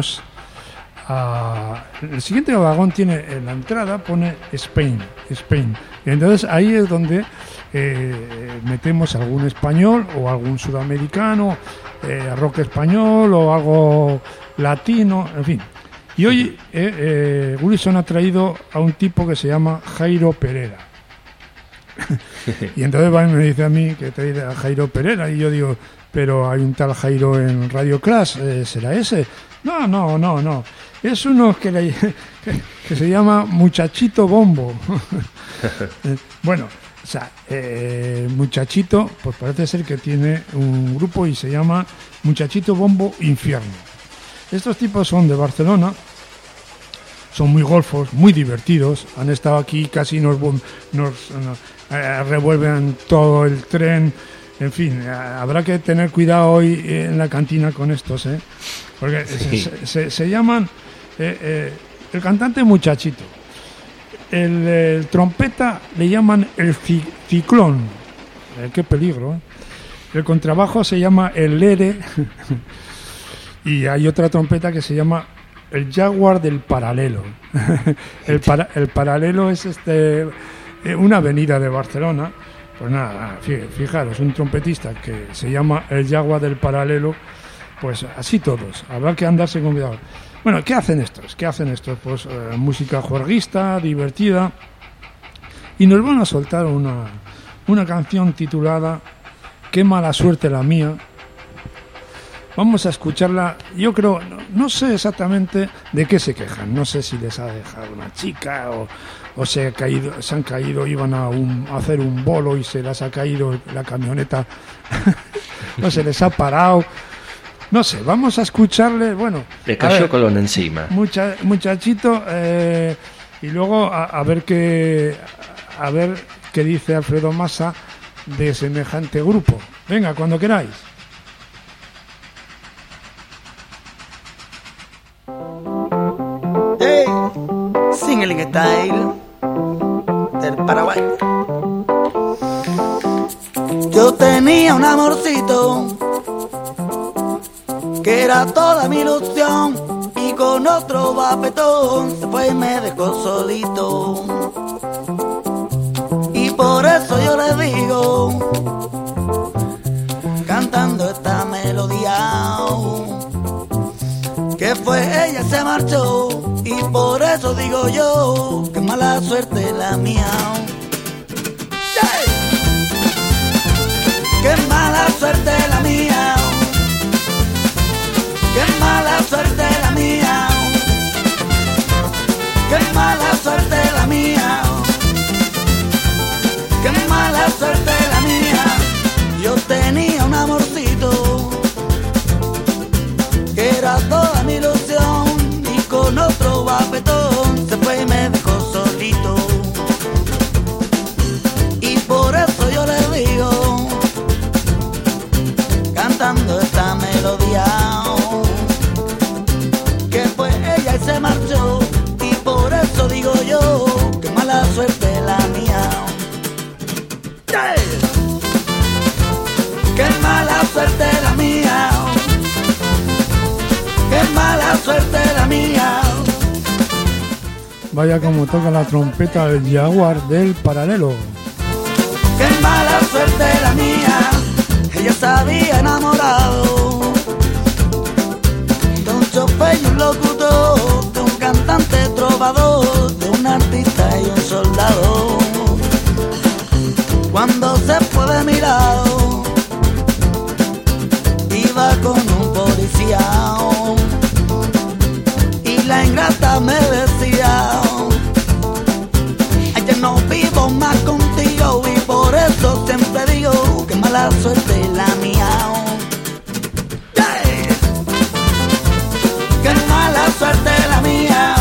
el siguiente vagón tiene en la entrada, pone Spain. Y entonces ahí es donde metemos algún español o algún sudamericano, rock español o algo latino, en fin. Y hoy Wilson ha traído a un tipo que se llama Jairo Perera. Y entonces va y me dice a mí que trae a Jairo Perera, y yo digo, pero hay un tal Jairo en Radio Clash, ¿será ese? No, es uno que se llama Muchachito Bombo. Bueno, o sea, Muchachito, pues parece ser que tiene un grupo y se llama Muchachito Bombo Infierno. Estos tipos son de Barcelona, son muy golfos, muy divertidos, han estado aquí, casi nos revuelven todo el tren, en fin, habrá que tener cuidado hoy en la cantina con estos, porque sí. se llaman, el cantante Muchachito, el trompeta le llaman el ciclón, qué peligro, el contrabajo se llama el lere, y hay otra trompeta que se llama el Jaguar del Paralelo. El Paralelo es una avenida de Barcelona. Pues nada, fijaros, un trompetista que se llama el Jaguar del Paralelo, pues así todos, habrá que andarse con cuidado. Bueno, ¿qué hacen estos? Pues música juerguista, divertida, y nos van a soltar una canción titulada Qué mala suerte la mía. Vamos a escucharla. Yo creo, no sé exactamente de qué se quejan. No sé si les ha dejado una chica o se han caído, iban a hacer un bolo y se les ha caído la camioneta. No se les ha parado. No sé, vamos a escucharle. Bueno,
le cayó colón encima.
Muchachito, y luego a ver qué dice Alfredo Massa de semejante grupo. Venga, cuando queráis.
Singling Style del Paraguay. Yo tenía un amorcito que era toda mi ilusión, y con otro bapetón se fue y me dejó solito. Y por eso yo le digo, cantando esta melodía, que fue ella se marchó, y por eso digo yo, que mala suerte la mía. ¡Hey! ¡Qué mala suerte la mía! ¡Qué mala suerte la mía! ¡Qué mala suerte la mía! ¡Qué mala suerte la mía! Yo tenía un amorcito que era toda mi ilusión, y con otro bapetón se fue y me dejó solito. Y por eso yo le digo, cantando esta melodía, que fue ella y se marchó, y por eso digo yo, que mala suerte la mía. ¡Yeah! ¡Qué mala suerte la mía! ¡Qué mala suerte la mía!
Vaya como toca la trompeta el Jaguar del Paralelo.
¡Qué mala suerte la mía! Ella se había enamorado de un chofer y un locutor, de un cantante trovador, de un artista y un soldado. Cuando se fue de mi lado, iba con un policía, y la ingrata me decía, ay, que no vivo más contigo, y por eso siempre digo, que mala suerte la mía. ¡Yeah! ¡Qué mala suerte la mía!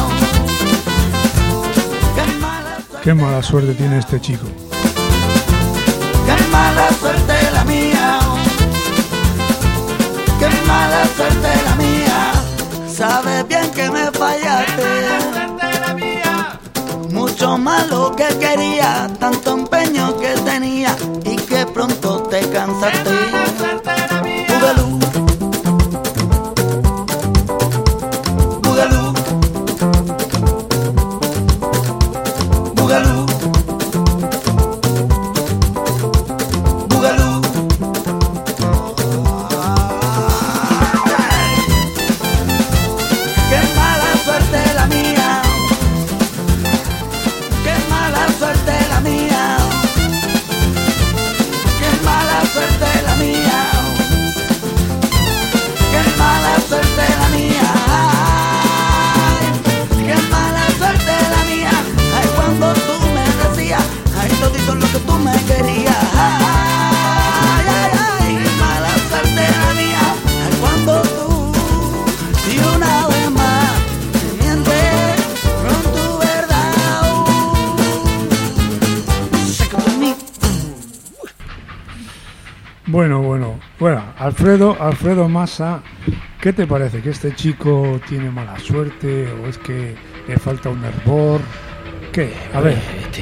Qué mala suerte tiene este chico.
¡Qué mala suerte la mía! fallaste. Mucho más lo que quería, tanto empeño que tenía y que pronto te cansaste. Bugalú, bugalú, bugalú, bugalú. Qué mala suerte la mía. Qué mala suerte la mía. Qué mala suerte la mía. Qué mala suerte la mía. Ay, qué mala suerte la mía. Ay, cuando tú me decías, ay, todito lo que tú me querías. Ay, ay, ay, qué mala suerte la mía. Ay, cuando tú y una vez más me mientes con tu verdad. Seco de mí.
Bueno, Alfredo Massa, ¿qué te parece? ¿Que este chico tiene mala suerte o es que le falta un hervor? ¿Qué? A ver.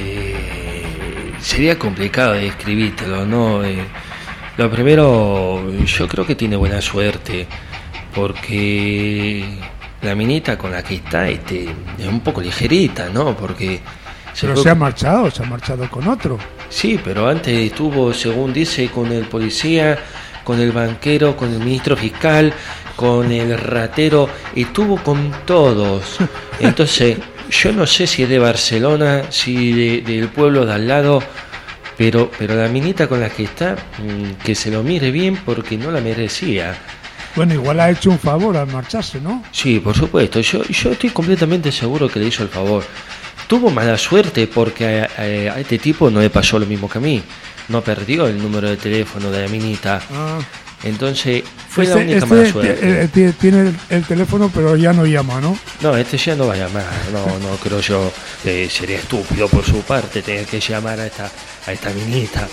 Sería complicado describírtelo, ¿no? Lo primero, yo creo que tiene buena suerte, porque la minita con la que está es un poco ligerita, ¿no? Porque
Pero se ha marchado con otro.
Sí, pero antes estuvo, según dice, con el policía, con el banquero, con el ministro fiscal, con el ratero, estuvo con todos. Entonces, yo no sé si es de Barcelona, si del pueblo de al lado, pero la minita con la que está, que se lo mire bien porque no la merecía.
Bueno, igual ha hecho un favor al marcharse, ¿no?
Sí, por supuesto, yo estoy completamente seguro que le hizo el favor. Tuvo mala suerte porque a este tipo no le pasó lo mismo que a mí. No perdió el número de teléfono de la minita.
Ah.
Entonces fue la única mala suerte.
Tiene el teléfono, pero ya no llama, ¿no?
No, ya no va a llamar. No creo yo. Sería estúpido por su parte tener que llamar a esta minita.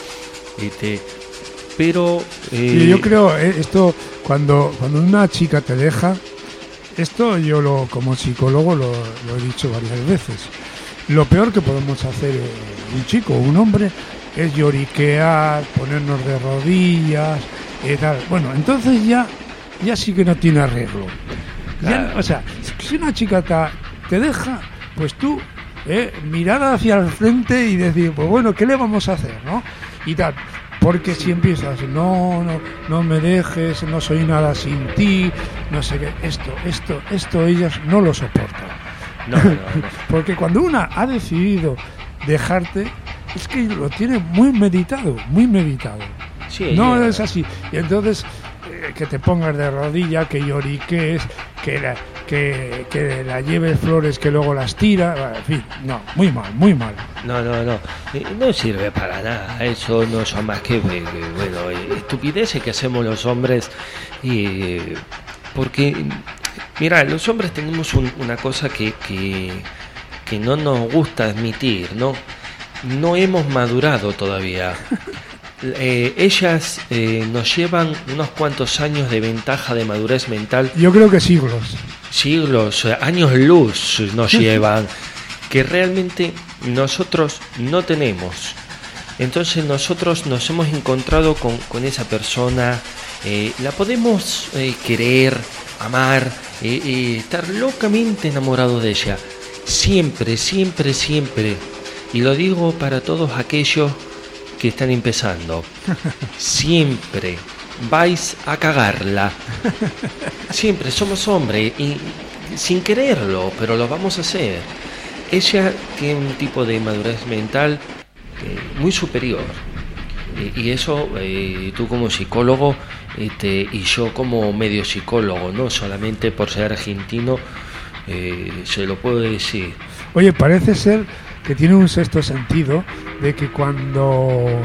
Pero
y yo creo esto cuando una chica te deja, esto yo como psicólogo lo he dicho varias veces. Lo peor que podemos hacer un chico o un hombre es lloriquear, ponernos de rodillas y tal. Bueno, entonces ya sí que no tiene arreglo. Ya, o sea, si una chica te deja, pues tú mirar hacia el frente y decir, pues bueno, ¿qué le vamos a hacer, no? Y tal. Porque si empiezas, no me dejes, no soy nada sin ti, no sé qué, esto ellas no lo soportan.
No.
Porque cuando una ha decidido dejarte, es que lo tiene muy meditado.
Sí,
no es así. Y entonces, que te pongas de rodilla, que lloriques, que la lleves flores que luego las tira, en fin, no, muy mal.
No sirve para nada. Eso no son más que estupideces que hacemos los hombres. Porque, mira, los hombres tenemos una cosa que no nos gusta admitir, ¿no? No hemos madurado todavía. Ellas nos llevan unos cuantos años de ventaja de madurez mental.
Yo creo que siglos,
años luz nos llevan, que realmente nosotros no tenemos. Entonces nosotros nos hemos encontrado con esa persona, la podemos querer, amar, estar locamente enamorado de ella. Siempre. Y lo digo para todos aquellos que están empezando. Siempre vais a cagarla. Siempre somos hombres y sin quererlo, pero lo vamos a hacer. Ella tiene un tipo de madurez mental muy superior. Y eso tú como psicólogo y yo como medio psicólogo, no solamente por ser argentino, se lo puedo decir.
Oye, parece ser que tiene un sexto sentido de que cuando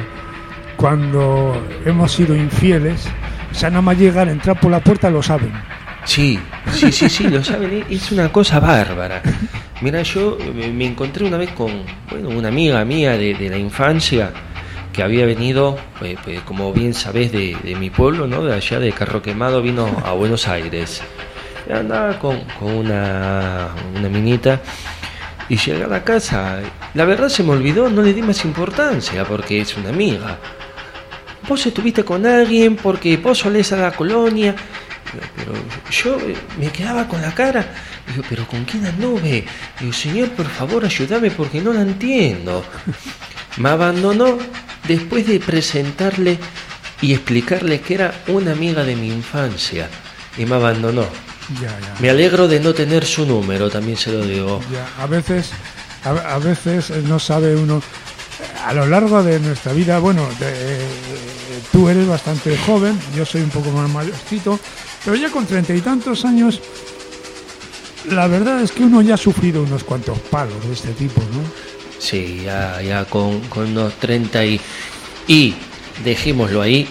hemos sido infieles, o sea, nada más llegar, entrar por la puerta, lo saben.
Sí, lo saben, es una cosa bárbara. Mira, yo me encontré una vez con una amiga mía de la infancia que había venido, como bien sabés, de mi pueblo, ¿no? De allá de Carro Quemado, vino a Buenos Aires. Andaba con una minita y llegué a la casa. La verdad se me olvidó, no le di más importancia porque es una amiga. Vos estuviste con alguien porque vos solés a la colonia. Pero yo me quedaba con la cara. Digo, ¿pero con quién anduve? Digo, señor, por favor, ayúdame porque no la entiendo. Me abandonó después de presentarle y explicarle que era una amiga de mi infancia. Y me abandonó.
Ya.
Me alegro de no tener su número, también se lo digo.
Ya, a veces no sabe uno. A lo largo de nuestra vida, bueno, tú eres bastante joven, yo soy un poco más mayorcito, pero ya con 30 y tantos años, la verdad es que uno ya ha sufrido unos cuantos palos de este tipo, ¿no?
Sí, ya con unos 30 y dejémoslo ahí.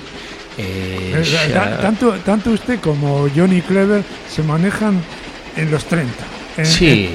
Tanto usted como Johnny Clever se manejan en los 30.
Sí.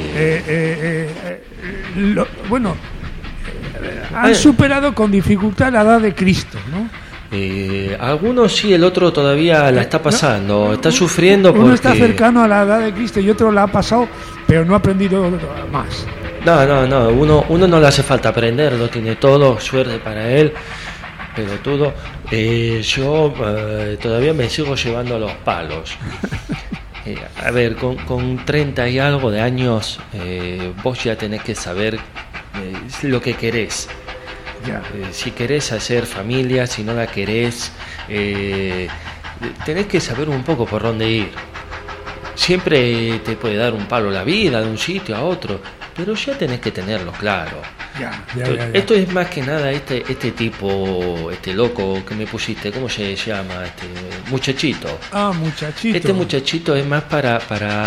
Han superado con dificultad la edad de Cristo, ¿no?
Algunos sí, el otro todavía la está pasando, está sufriendo porque...
Uno está cercano a la edad de Cristo y otro la ha pasado, pero no ha aprendido más.
No, uno no le hace falta aprender, lo tiene todo, suerte para él, pero todo. Yo todavía me sigo llevando los palos. A ver, con 30 y algo de años, vos ya tenés que saber lo que querés.
Ya.
Si querés hacer familia, si no la querés, tenés que saber un poco por dónde ir. Siempre te puede dar un palo la vida de un sitio a otro, pero ya tenés que tenerlo claro.
Ya.
Esto es más que nada este tipo, este loco que me pusiste, ¿cómo se llama? Este muchachito.
Ah, muchachito.
Este muchachito es más para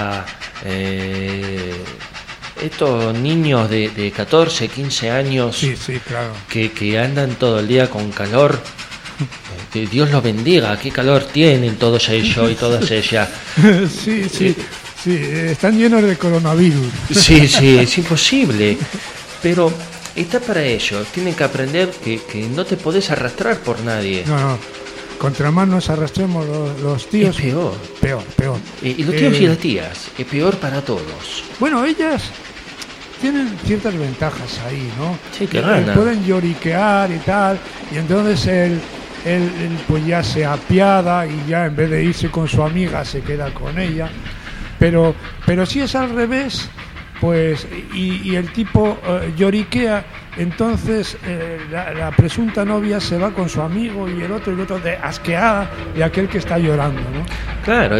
estos niños de 14, 15 años.
Sí, claro.
Que andan todo el día con calor. Que Dios los bendiga, qué calor tienen todos ellos y todas ellas.
Sí, están llenos de coronavirus.
Sí, es imposible. Pero está para ellos, tienen que aprender que no te podés arrastrar por nadie.
No. Contra más nos arrastremos los tíos...
Es peor.
Peor.
Y los tíos y las tías, es peor para todos.
Bueno, ellas tienen ciertas ventajas ahí, ¿no?
Sí, que ganan.
Pueden lloriquear y tal, y entonces él pues ya se apiada y ya en vez de irse con su amiga se queda con ella. Pero si es al revés, pues y el tipo lloriquea, entonces la presunta novia se va con su amigo y el otro de asqueada de aquel que está llorando, ¿no?
Claro,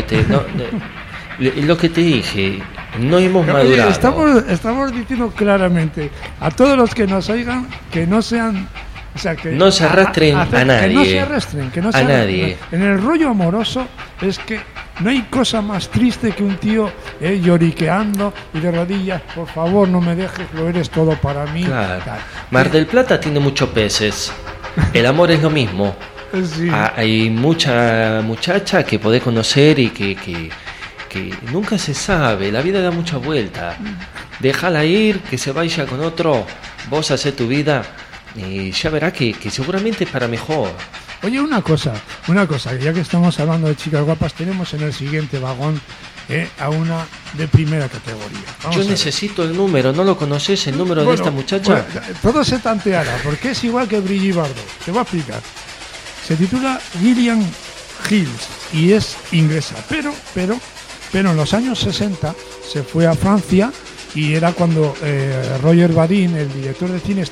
lo que te dije, no hemos madurado.
Estamos diciendo claramente a todos los que nos oigan que no sean... O sea, que
no se arrastren a nadie.
Que no se arrastren,
nadie.
En el rollo amoroso es que no hay cosa más triste que un tío lloriqueando y de rodillas, por favor no me dejes, lo eres todo para mí.
Claro. Mar del Plata tiene muchos peces. El amor es lo mismo.
Sí.
Hay mucha muchacha que podés conocer y que nunca se sabe. La vida da mucha vuelta. Déjala ir, que se vaya con otro. Vos hacés tu vida. Y ya verá que seguramente es para mejor.
Oye, una cosa, ya que estamos hablando de chicas guapas, tenemos en el siguiente vagón a una de primera categoría.
Yo necesito el número, ¿no lo conoces, el número de esta muchacha?
Bueno, todo se tanteará, porque es igual que Brigitte Bardot. Te voy a explicar. Se titula Gillian Hills y es inglesa, pero en los años 60 se fue a Francia. Y era cuando Roger Vadim, el director de cine,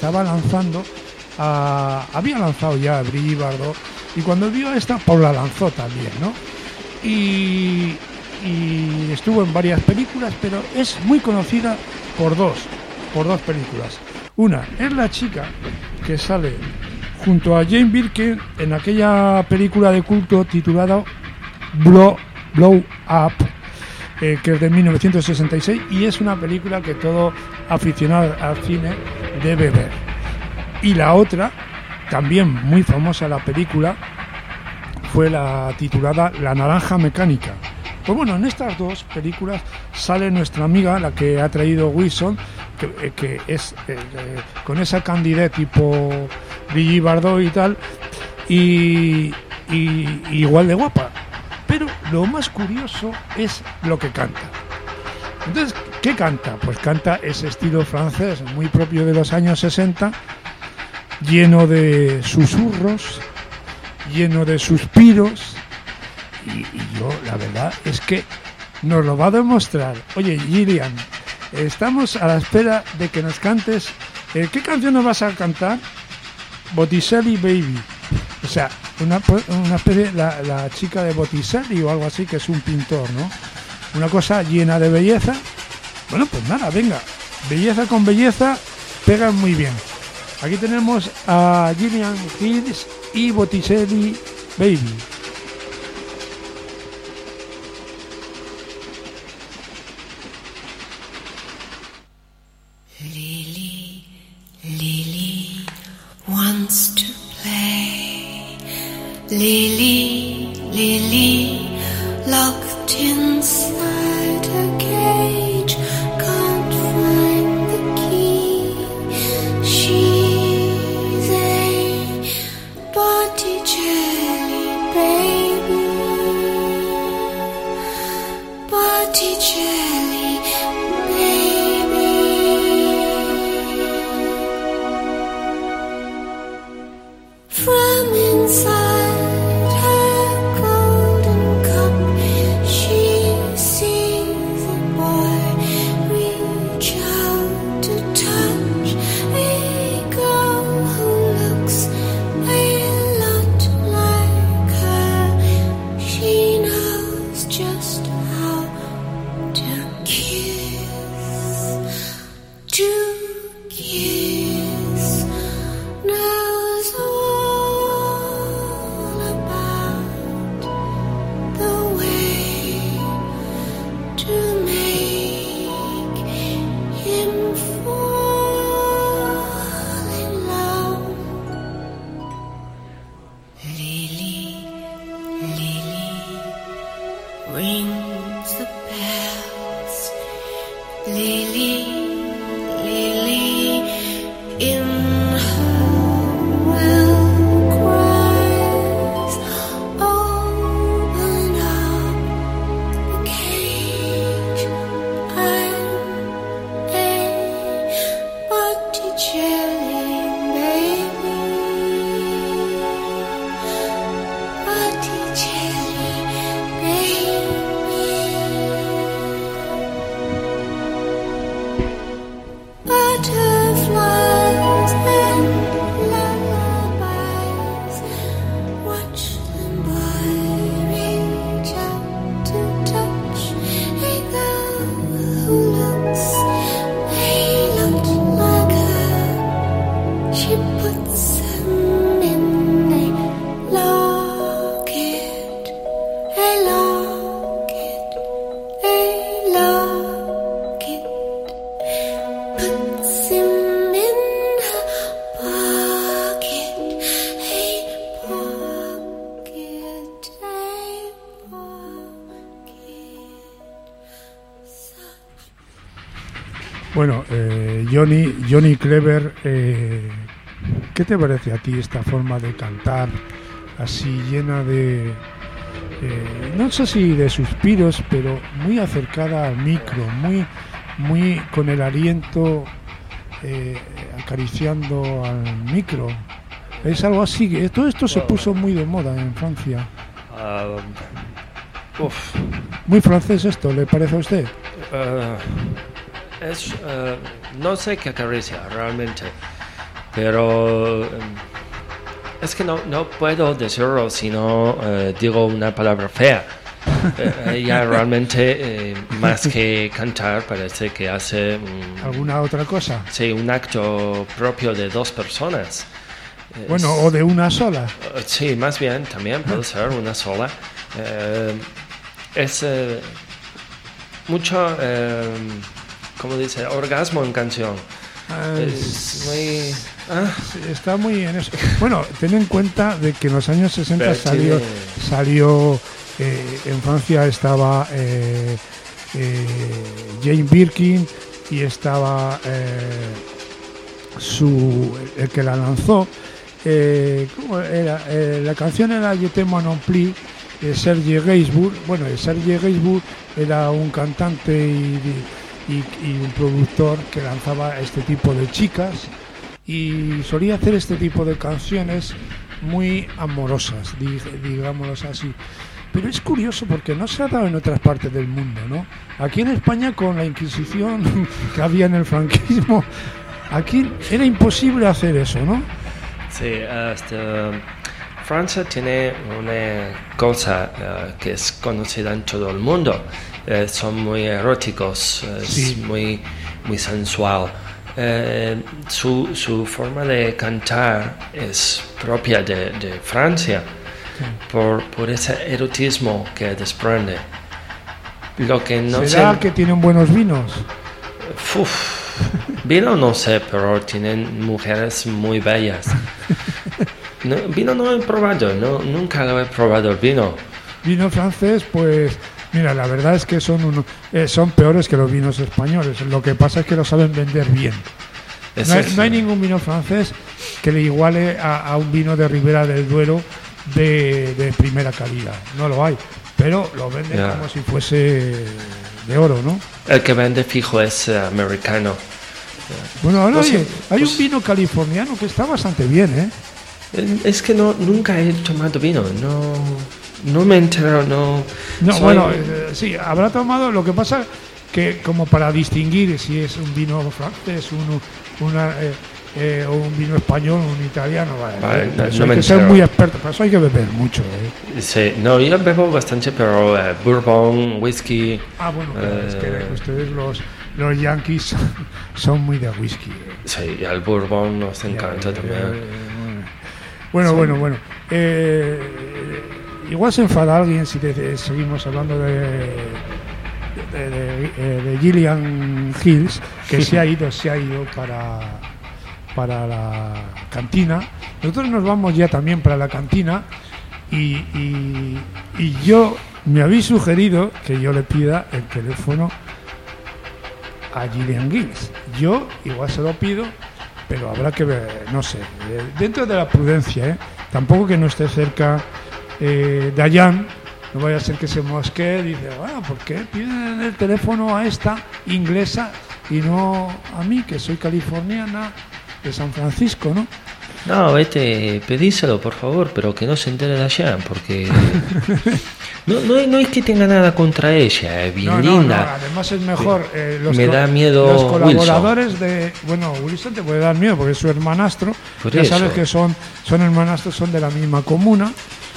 había lanzado ya a Brigitte Bardot, y cuando vio a esta, pues la lanzó también, ¿no? Y estuvo en varias películas, pero es muy conocida por dos películas. Una es la chica que sale junto a Jane Birkin en aquella película de culto titulada Blow Up, que es de 1966, y es una película que todo aficionado al cine debe ver. Y la otra, también muy famosa la película, fue la titulada La Naranja Mecánica. Pues bueno, en estas dos películas sale nuestra amiga, la que ha traído Wilson, que es con esa candidez tipo Brigitte Bardot y tal, y igual de guapa. Pero lo más curioso es lo que canta. Entonces, ¿qué canta? Pues canta ese estilo francés muy propio de los años 60, lleno de susurros, lleno de suspiros, y yo la verdad es que nos lo va a demostrar. Oye, Gillian, estamos a la espera de que nos cantes. ¿Qué canción nos vas a cantar? Botticelli Baby. O sea, una especie, la chica de Botticelli o algo así, que es un pintor, ¿no? Una cosa llena de belleza. Bueno, pues nada, venga. Belleza con belleza pegan muy bien. Aquí tenemos a Gillian Hills y Botticelli Baby.
Lily, Lily wants to play. Lily, Lily, locked inside her cage, can't find the key. She's a Botticelli baby, Botticelli baby. From inside her golden cup, she sees a boy reach out to touch a girl who looks a lot like her. She knows just how to kiss, knows all about the way to make him fall in love. Lily, Lily rings the bells. Lily, Lily in her well cries, open up the cage. I'm a Botticelli baby, Botticelli baby. Butterflies and lullabies, watch them by, reach out to touch a girl who looks a lot like her. She puts them in a locket, a locket, a locket. Puts him in her pocket, a pocket, a pocket.
Bueno, Johnny Clever, ¿qué te parece a ti esta forma de cantar así llena de, no sé si de suspiros, pero muy acercada al micro, muy con el aliento acariciando al micro? Es algo así, que todo esto se puso muy de moda en Francia. Muy francés esto, ¿le parece a usted?
No sé qué acaricia realmente, pero es que no puedo decirlo si no digo una palabra fea. Ella realmente, más que cantar, parece que hace
¿Alguna otra cosa?
Sí, un acto propio de dos personas.
Bueno, o de una sola.
Sí, más bien, también puede ser una sola. Es mucho, ¿cómo dice? Orgasmo en canción. Es muy...
Está muy en eso. Bueno, ten en cuenta de que en los años 60
Pero
salió en Francia estaba Jane Birkin y estaba el que la lanzó. ¿Cómo era? La canción era Je t'aime non plus, Serge Gainsbourg. Bueno, Serge Gainsbourg era un cantante y un productor que lanzaba este tipo de chicas y solía hacer este tipo de canciones muy amorosas, digámoslo así. Pero es curioso porque no se ha dado en otras partes del mundo, ¿no? Aquí en España, con la Inquisición que había en el franquismo, aquí era imposible hacer eso, ¿no?
Sí, Francia tiene una cosa que es conocida en todo el mundo. Son muy eróticos,
Sí.
es muy sensual. Su forma de cantar es propia de Francia, por ese erotismo que desprende. Lo que no
¿Será
sé,
que tienen buenos vinos?
vino no sé, pero tienen mujeres muy bellas. No, vino no he probado, nunca lo he probado el vino.
Vino francés, pues mira, la verdad es que son peores que los vinos españoles. Lo que pasa es que lo saben vender bien. No hay ningún vino francés que le iguale a un vino de Ribera del Duero de primera calidad. No lo hay, pero lo venden
Ya.
como si fuese de oro, ¿no?
El que vende fijo es americano.
Bueno, ahora
No sé,
hay
pues-
un vino californiano que está bastante bien, ¿eh?
Es que nunca he tomado vino, no me entero, no.
No,
soy-
bueno, sí, habrá tomado. Lo que pasa que como para distinguir si es un vino francés, o un vino español, un italiano,
Vale, no
eso hay
me
que ser
entero.
muy experto, para eso hay que beber mucho, ¿eh?
Sí, no, yo bebo bastante, pero bourbon, whisky.
Ah, bueno, claro, es que ustedes los yankees son muy de whisky.
Sí, y el bourbon nos encanta también.
Bueno. Igual se enfada alguien si seguimos hablando de Gillian Hills, que se ha ido para la cantina. Nosotros nos vamos ya también para la cantina y yo me habéis sugerido que yo le pida el teléfono a Gillian Hills. Yo igual se lo pido, pero habrá que ver, no sé, dentro de la prudencia, tampoco que no esté cerca Dayan, no vaya a ser que se mosquee y dice, bueno, ¿por qué piden el teléfono a esta inglesa y no a mí, que soy californiana de San Francisco, ¿no?
No, vete, pedíselo por favor, pero que no se entere de allá, porque no es que tenga nada contra ella, es bien
No,
linda.
además es mejor.
Me da miedo
los colaboradores Bueno, Wilson te puede dar miedo porque es su hermanastro.
Por
ya
eso.
sabes que son hermanastros, son de la misma comuna.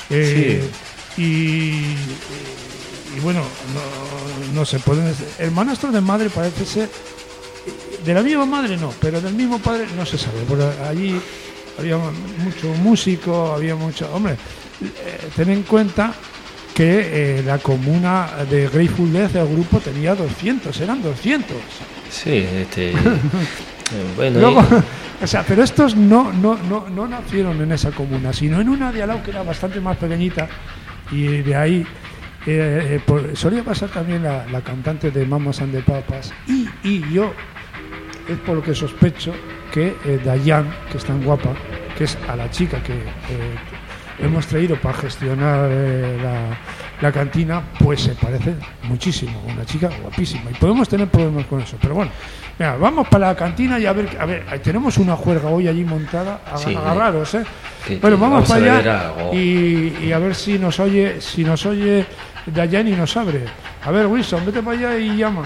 Y bueno, no se pueden. Hermanastro de madre parece ser. De la misma madre no, pero del mismo padre no se sabe. Por allí había mucho músico, había mucho. Hombre, ten en cuenta que la comuna de Grateful Dead, el grupo, tenía 200, eran 200.
Sí, bueno,
Luego, o sea, pero estos no nacieron en esa comuna, sino en una de al lado que era bastante más pequeñita, y de ahí solía pasar también la cantante de Mamas and the Papas, y yo es por lo que sospecho que Dayan, que es tan guapa, que es a la chica que hemos traído para gestionar la cantina, pues se parece muchísimo, una chica guapísima, y podemos tener problemas con eso, pero bueno, mira, vamos para la cantina y a ver, tenemos una juerga hoy allí montada,
Sí.
agarraros,
que
bueno, vamos
a
para
beber
allá
algo.
y a ver si nos oye Dayan y nos abre. A ver, Wilson, vete para allá y llama.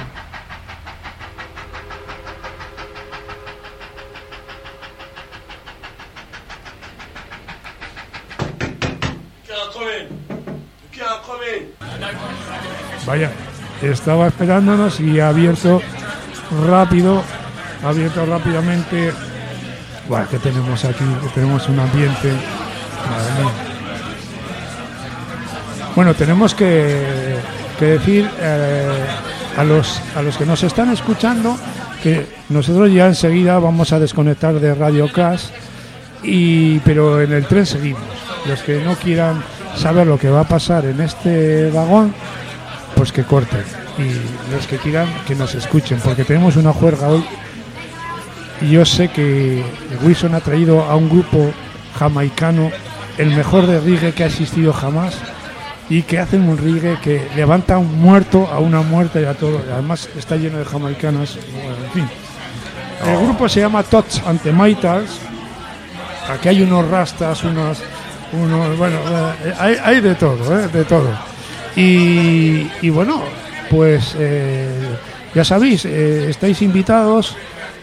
Vaya, estaba esperándonos y ha abierto rápidamente. Bueno, que tenemos aquí, que tenemos un ambiente. Madre mía. Bueno, tenemos que decir a los que nos están escuchando que nosotros ya enseguida vamos a desconectar de Radio Crash, pero en el tren seguimos. Los que no quieran saber lo que va a pasar en este vagón, pues que corten, y los que quieran que nos escuchen, porque tenemos una juerga hoy y yo sé que Wilson ha traído a un grupo jamaicano, el mejor de reggae que ha existido jamás, y que hacen un reggae que levanta a un muerto, a una muerta y a todo. Además está lleno de jamaicanas. Bueno, en fin. El grupo se llama Tots and the Maytals. Aquí hay unos rastas, unos bueno, hay de todo, de todo. Y bueno, pues ya sabéis, estáis invitados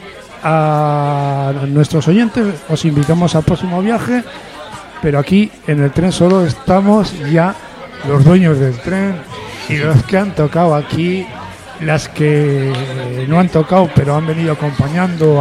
a nuestros oyentes, os invitamos al próximo viaje, pero aquí en el tren solo estamos ya los dueños del tren y los que han tocado aquí, las que no han tocado pero han venido acompañando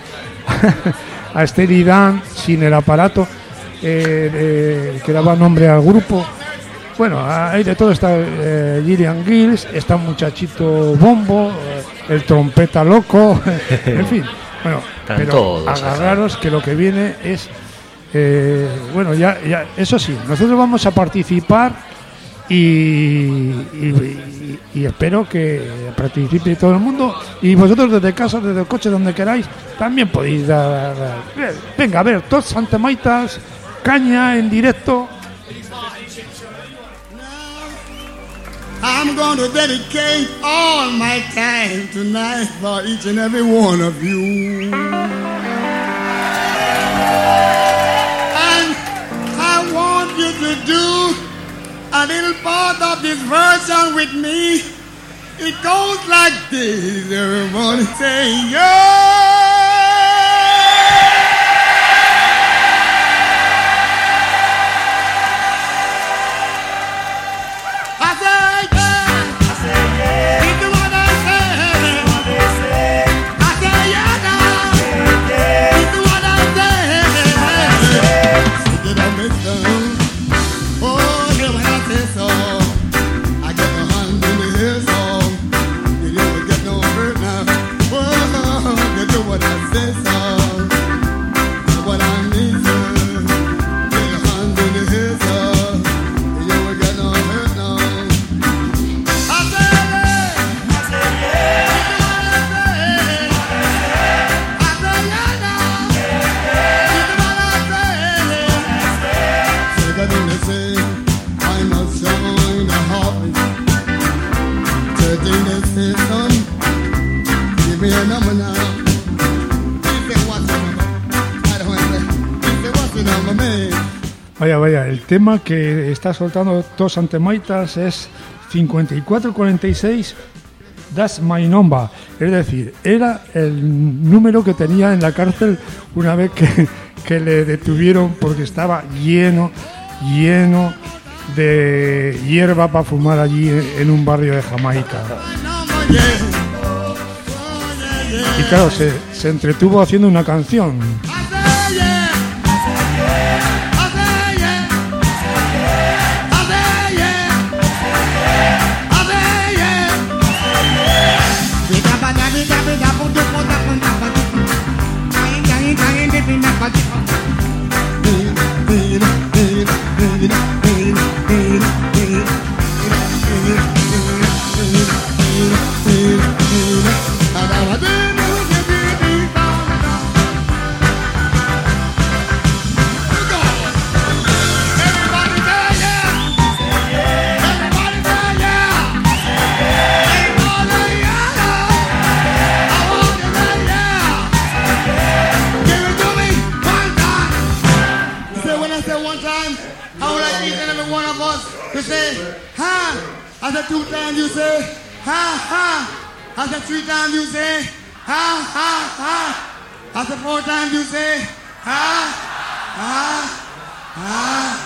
a Steely Dan sin el aparato que daba nombre al grupo. Bueno, hay de todo, está Gillian Gills, está un muchachito bombo, el trompeta loco, en fin. Bueno, pero agarraros que lo que viene es, bueno, ya, eso sí, nosotros vamos a participar y espero que participe todo el mundo, y vosotros desde casa, desde el coche, donde queráis, también podéis dar. Venga, a ver, todos Santemaitas, caña en directo.
I'm going to dedicate all my time tonight for each and every one of you. And I want you to do a little part of this version with me. It goes like this. Everybody say, yeah.
Vaya, el tema que está soltando Tots and the Maytals es 5446, That's My Number. Es decir, era el número que tenía en la cárcel una vez que le detuvieron porque estaba lleno de hierba para fumar allí en un barrio de Jamaica. Y claro, se entretuvo haciendo una canción.
Two times you say, ha, ha. After three times you say, ha, ha, ha. After four times you say, ha, ha, ha.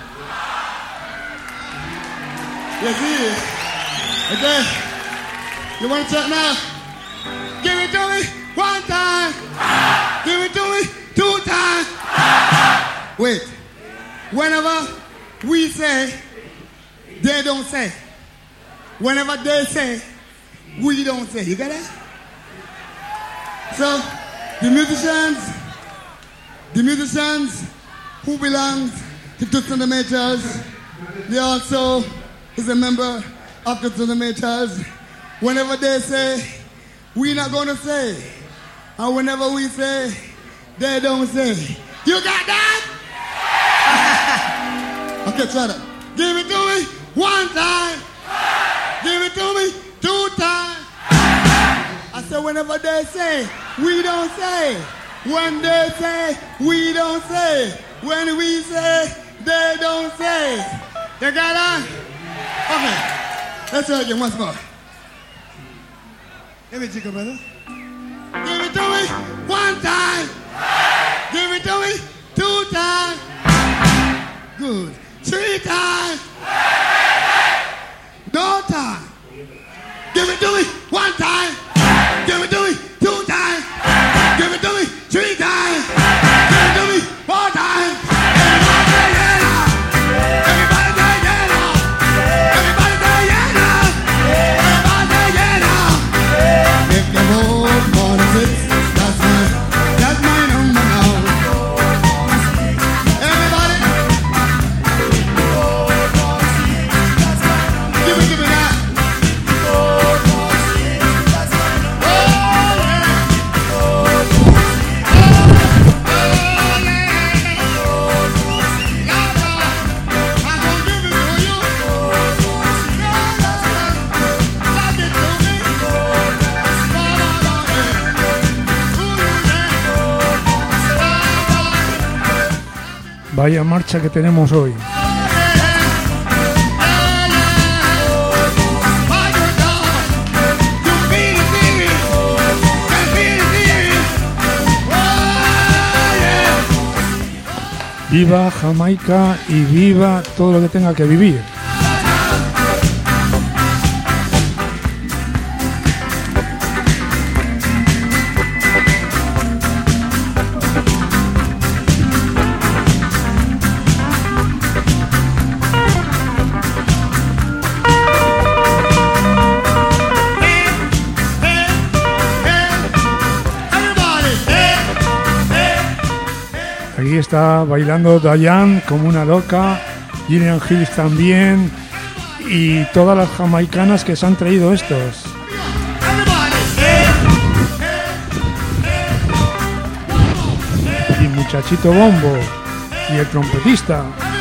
You see it? Okay. You want to check now? Give it to me one time. Give it to me two times. Wait. Whenever we say, they don't say. Whenever they say, we don't say. You got that? So, the musicians who belong to Tots and the Maytals, they also is a member of Tots and the Maytals. Whenever they say, we not going to say. And whenever we say, they don't say. You got that? Okay, try that. Give it to me one time. Give it to me two times. I said whenever they say, we don't say. When they say, we don't say. When we say, they don't say. You got that? Okay. Let's try again once more. Give me chicken, brother. Give it to me one time. Give it to me two times. Good. Three times. No time. Give it to me one time. Give it to me two times. Give it to me three times. Give it to me four times. Everybody say yeah now. Everybody say yeah now. Everybody say yeah now. Everybody say yeah now. If you vote for the six, that's my number now. Everybody. Give me that.
Vaya marcha que tenemos hoy. Viva Jamaica y viva todo lo que tenga que vivir. Aquí está bailando Diane como una loca, Gillian Hills también, y todas las jamaicanas que se han traído estos. Y Muchachito Bombo, y el trompetista.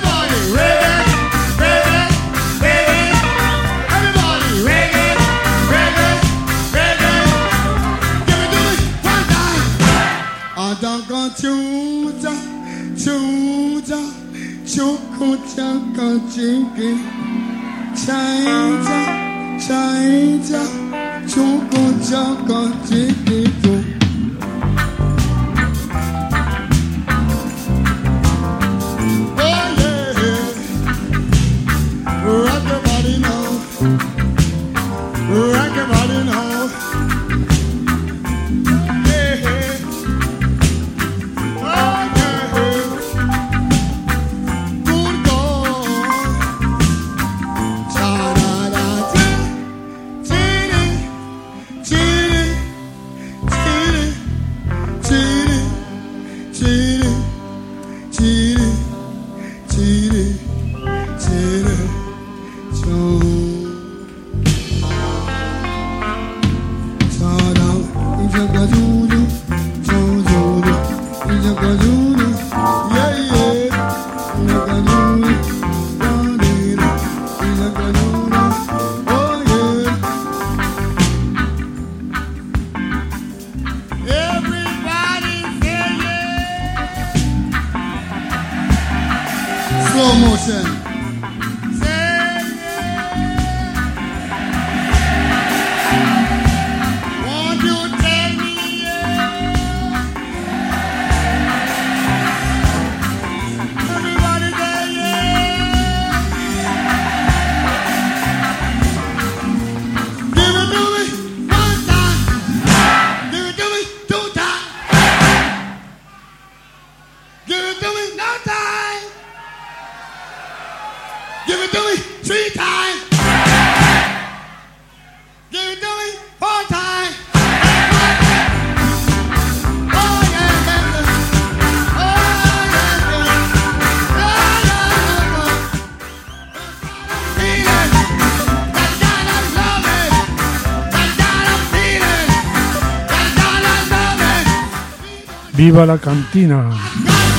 Slow motion. Won't you tell me everybody say Give it to me one time. Give it to me two times. Give it to me no time. Give it to me three times. Give it to me four times. Oh yeah, baby. Oh yeah, baby. Oh yeah, feeling that kind of loving, that kind of feeling, that kind of loving.
Viva la cantina.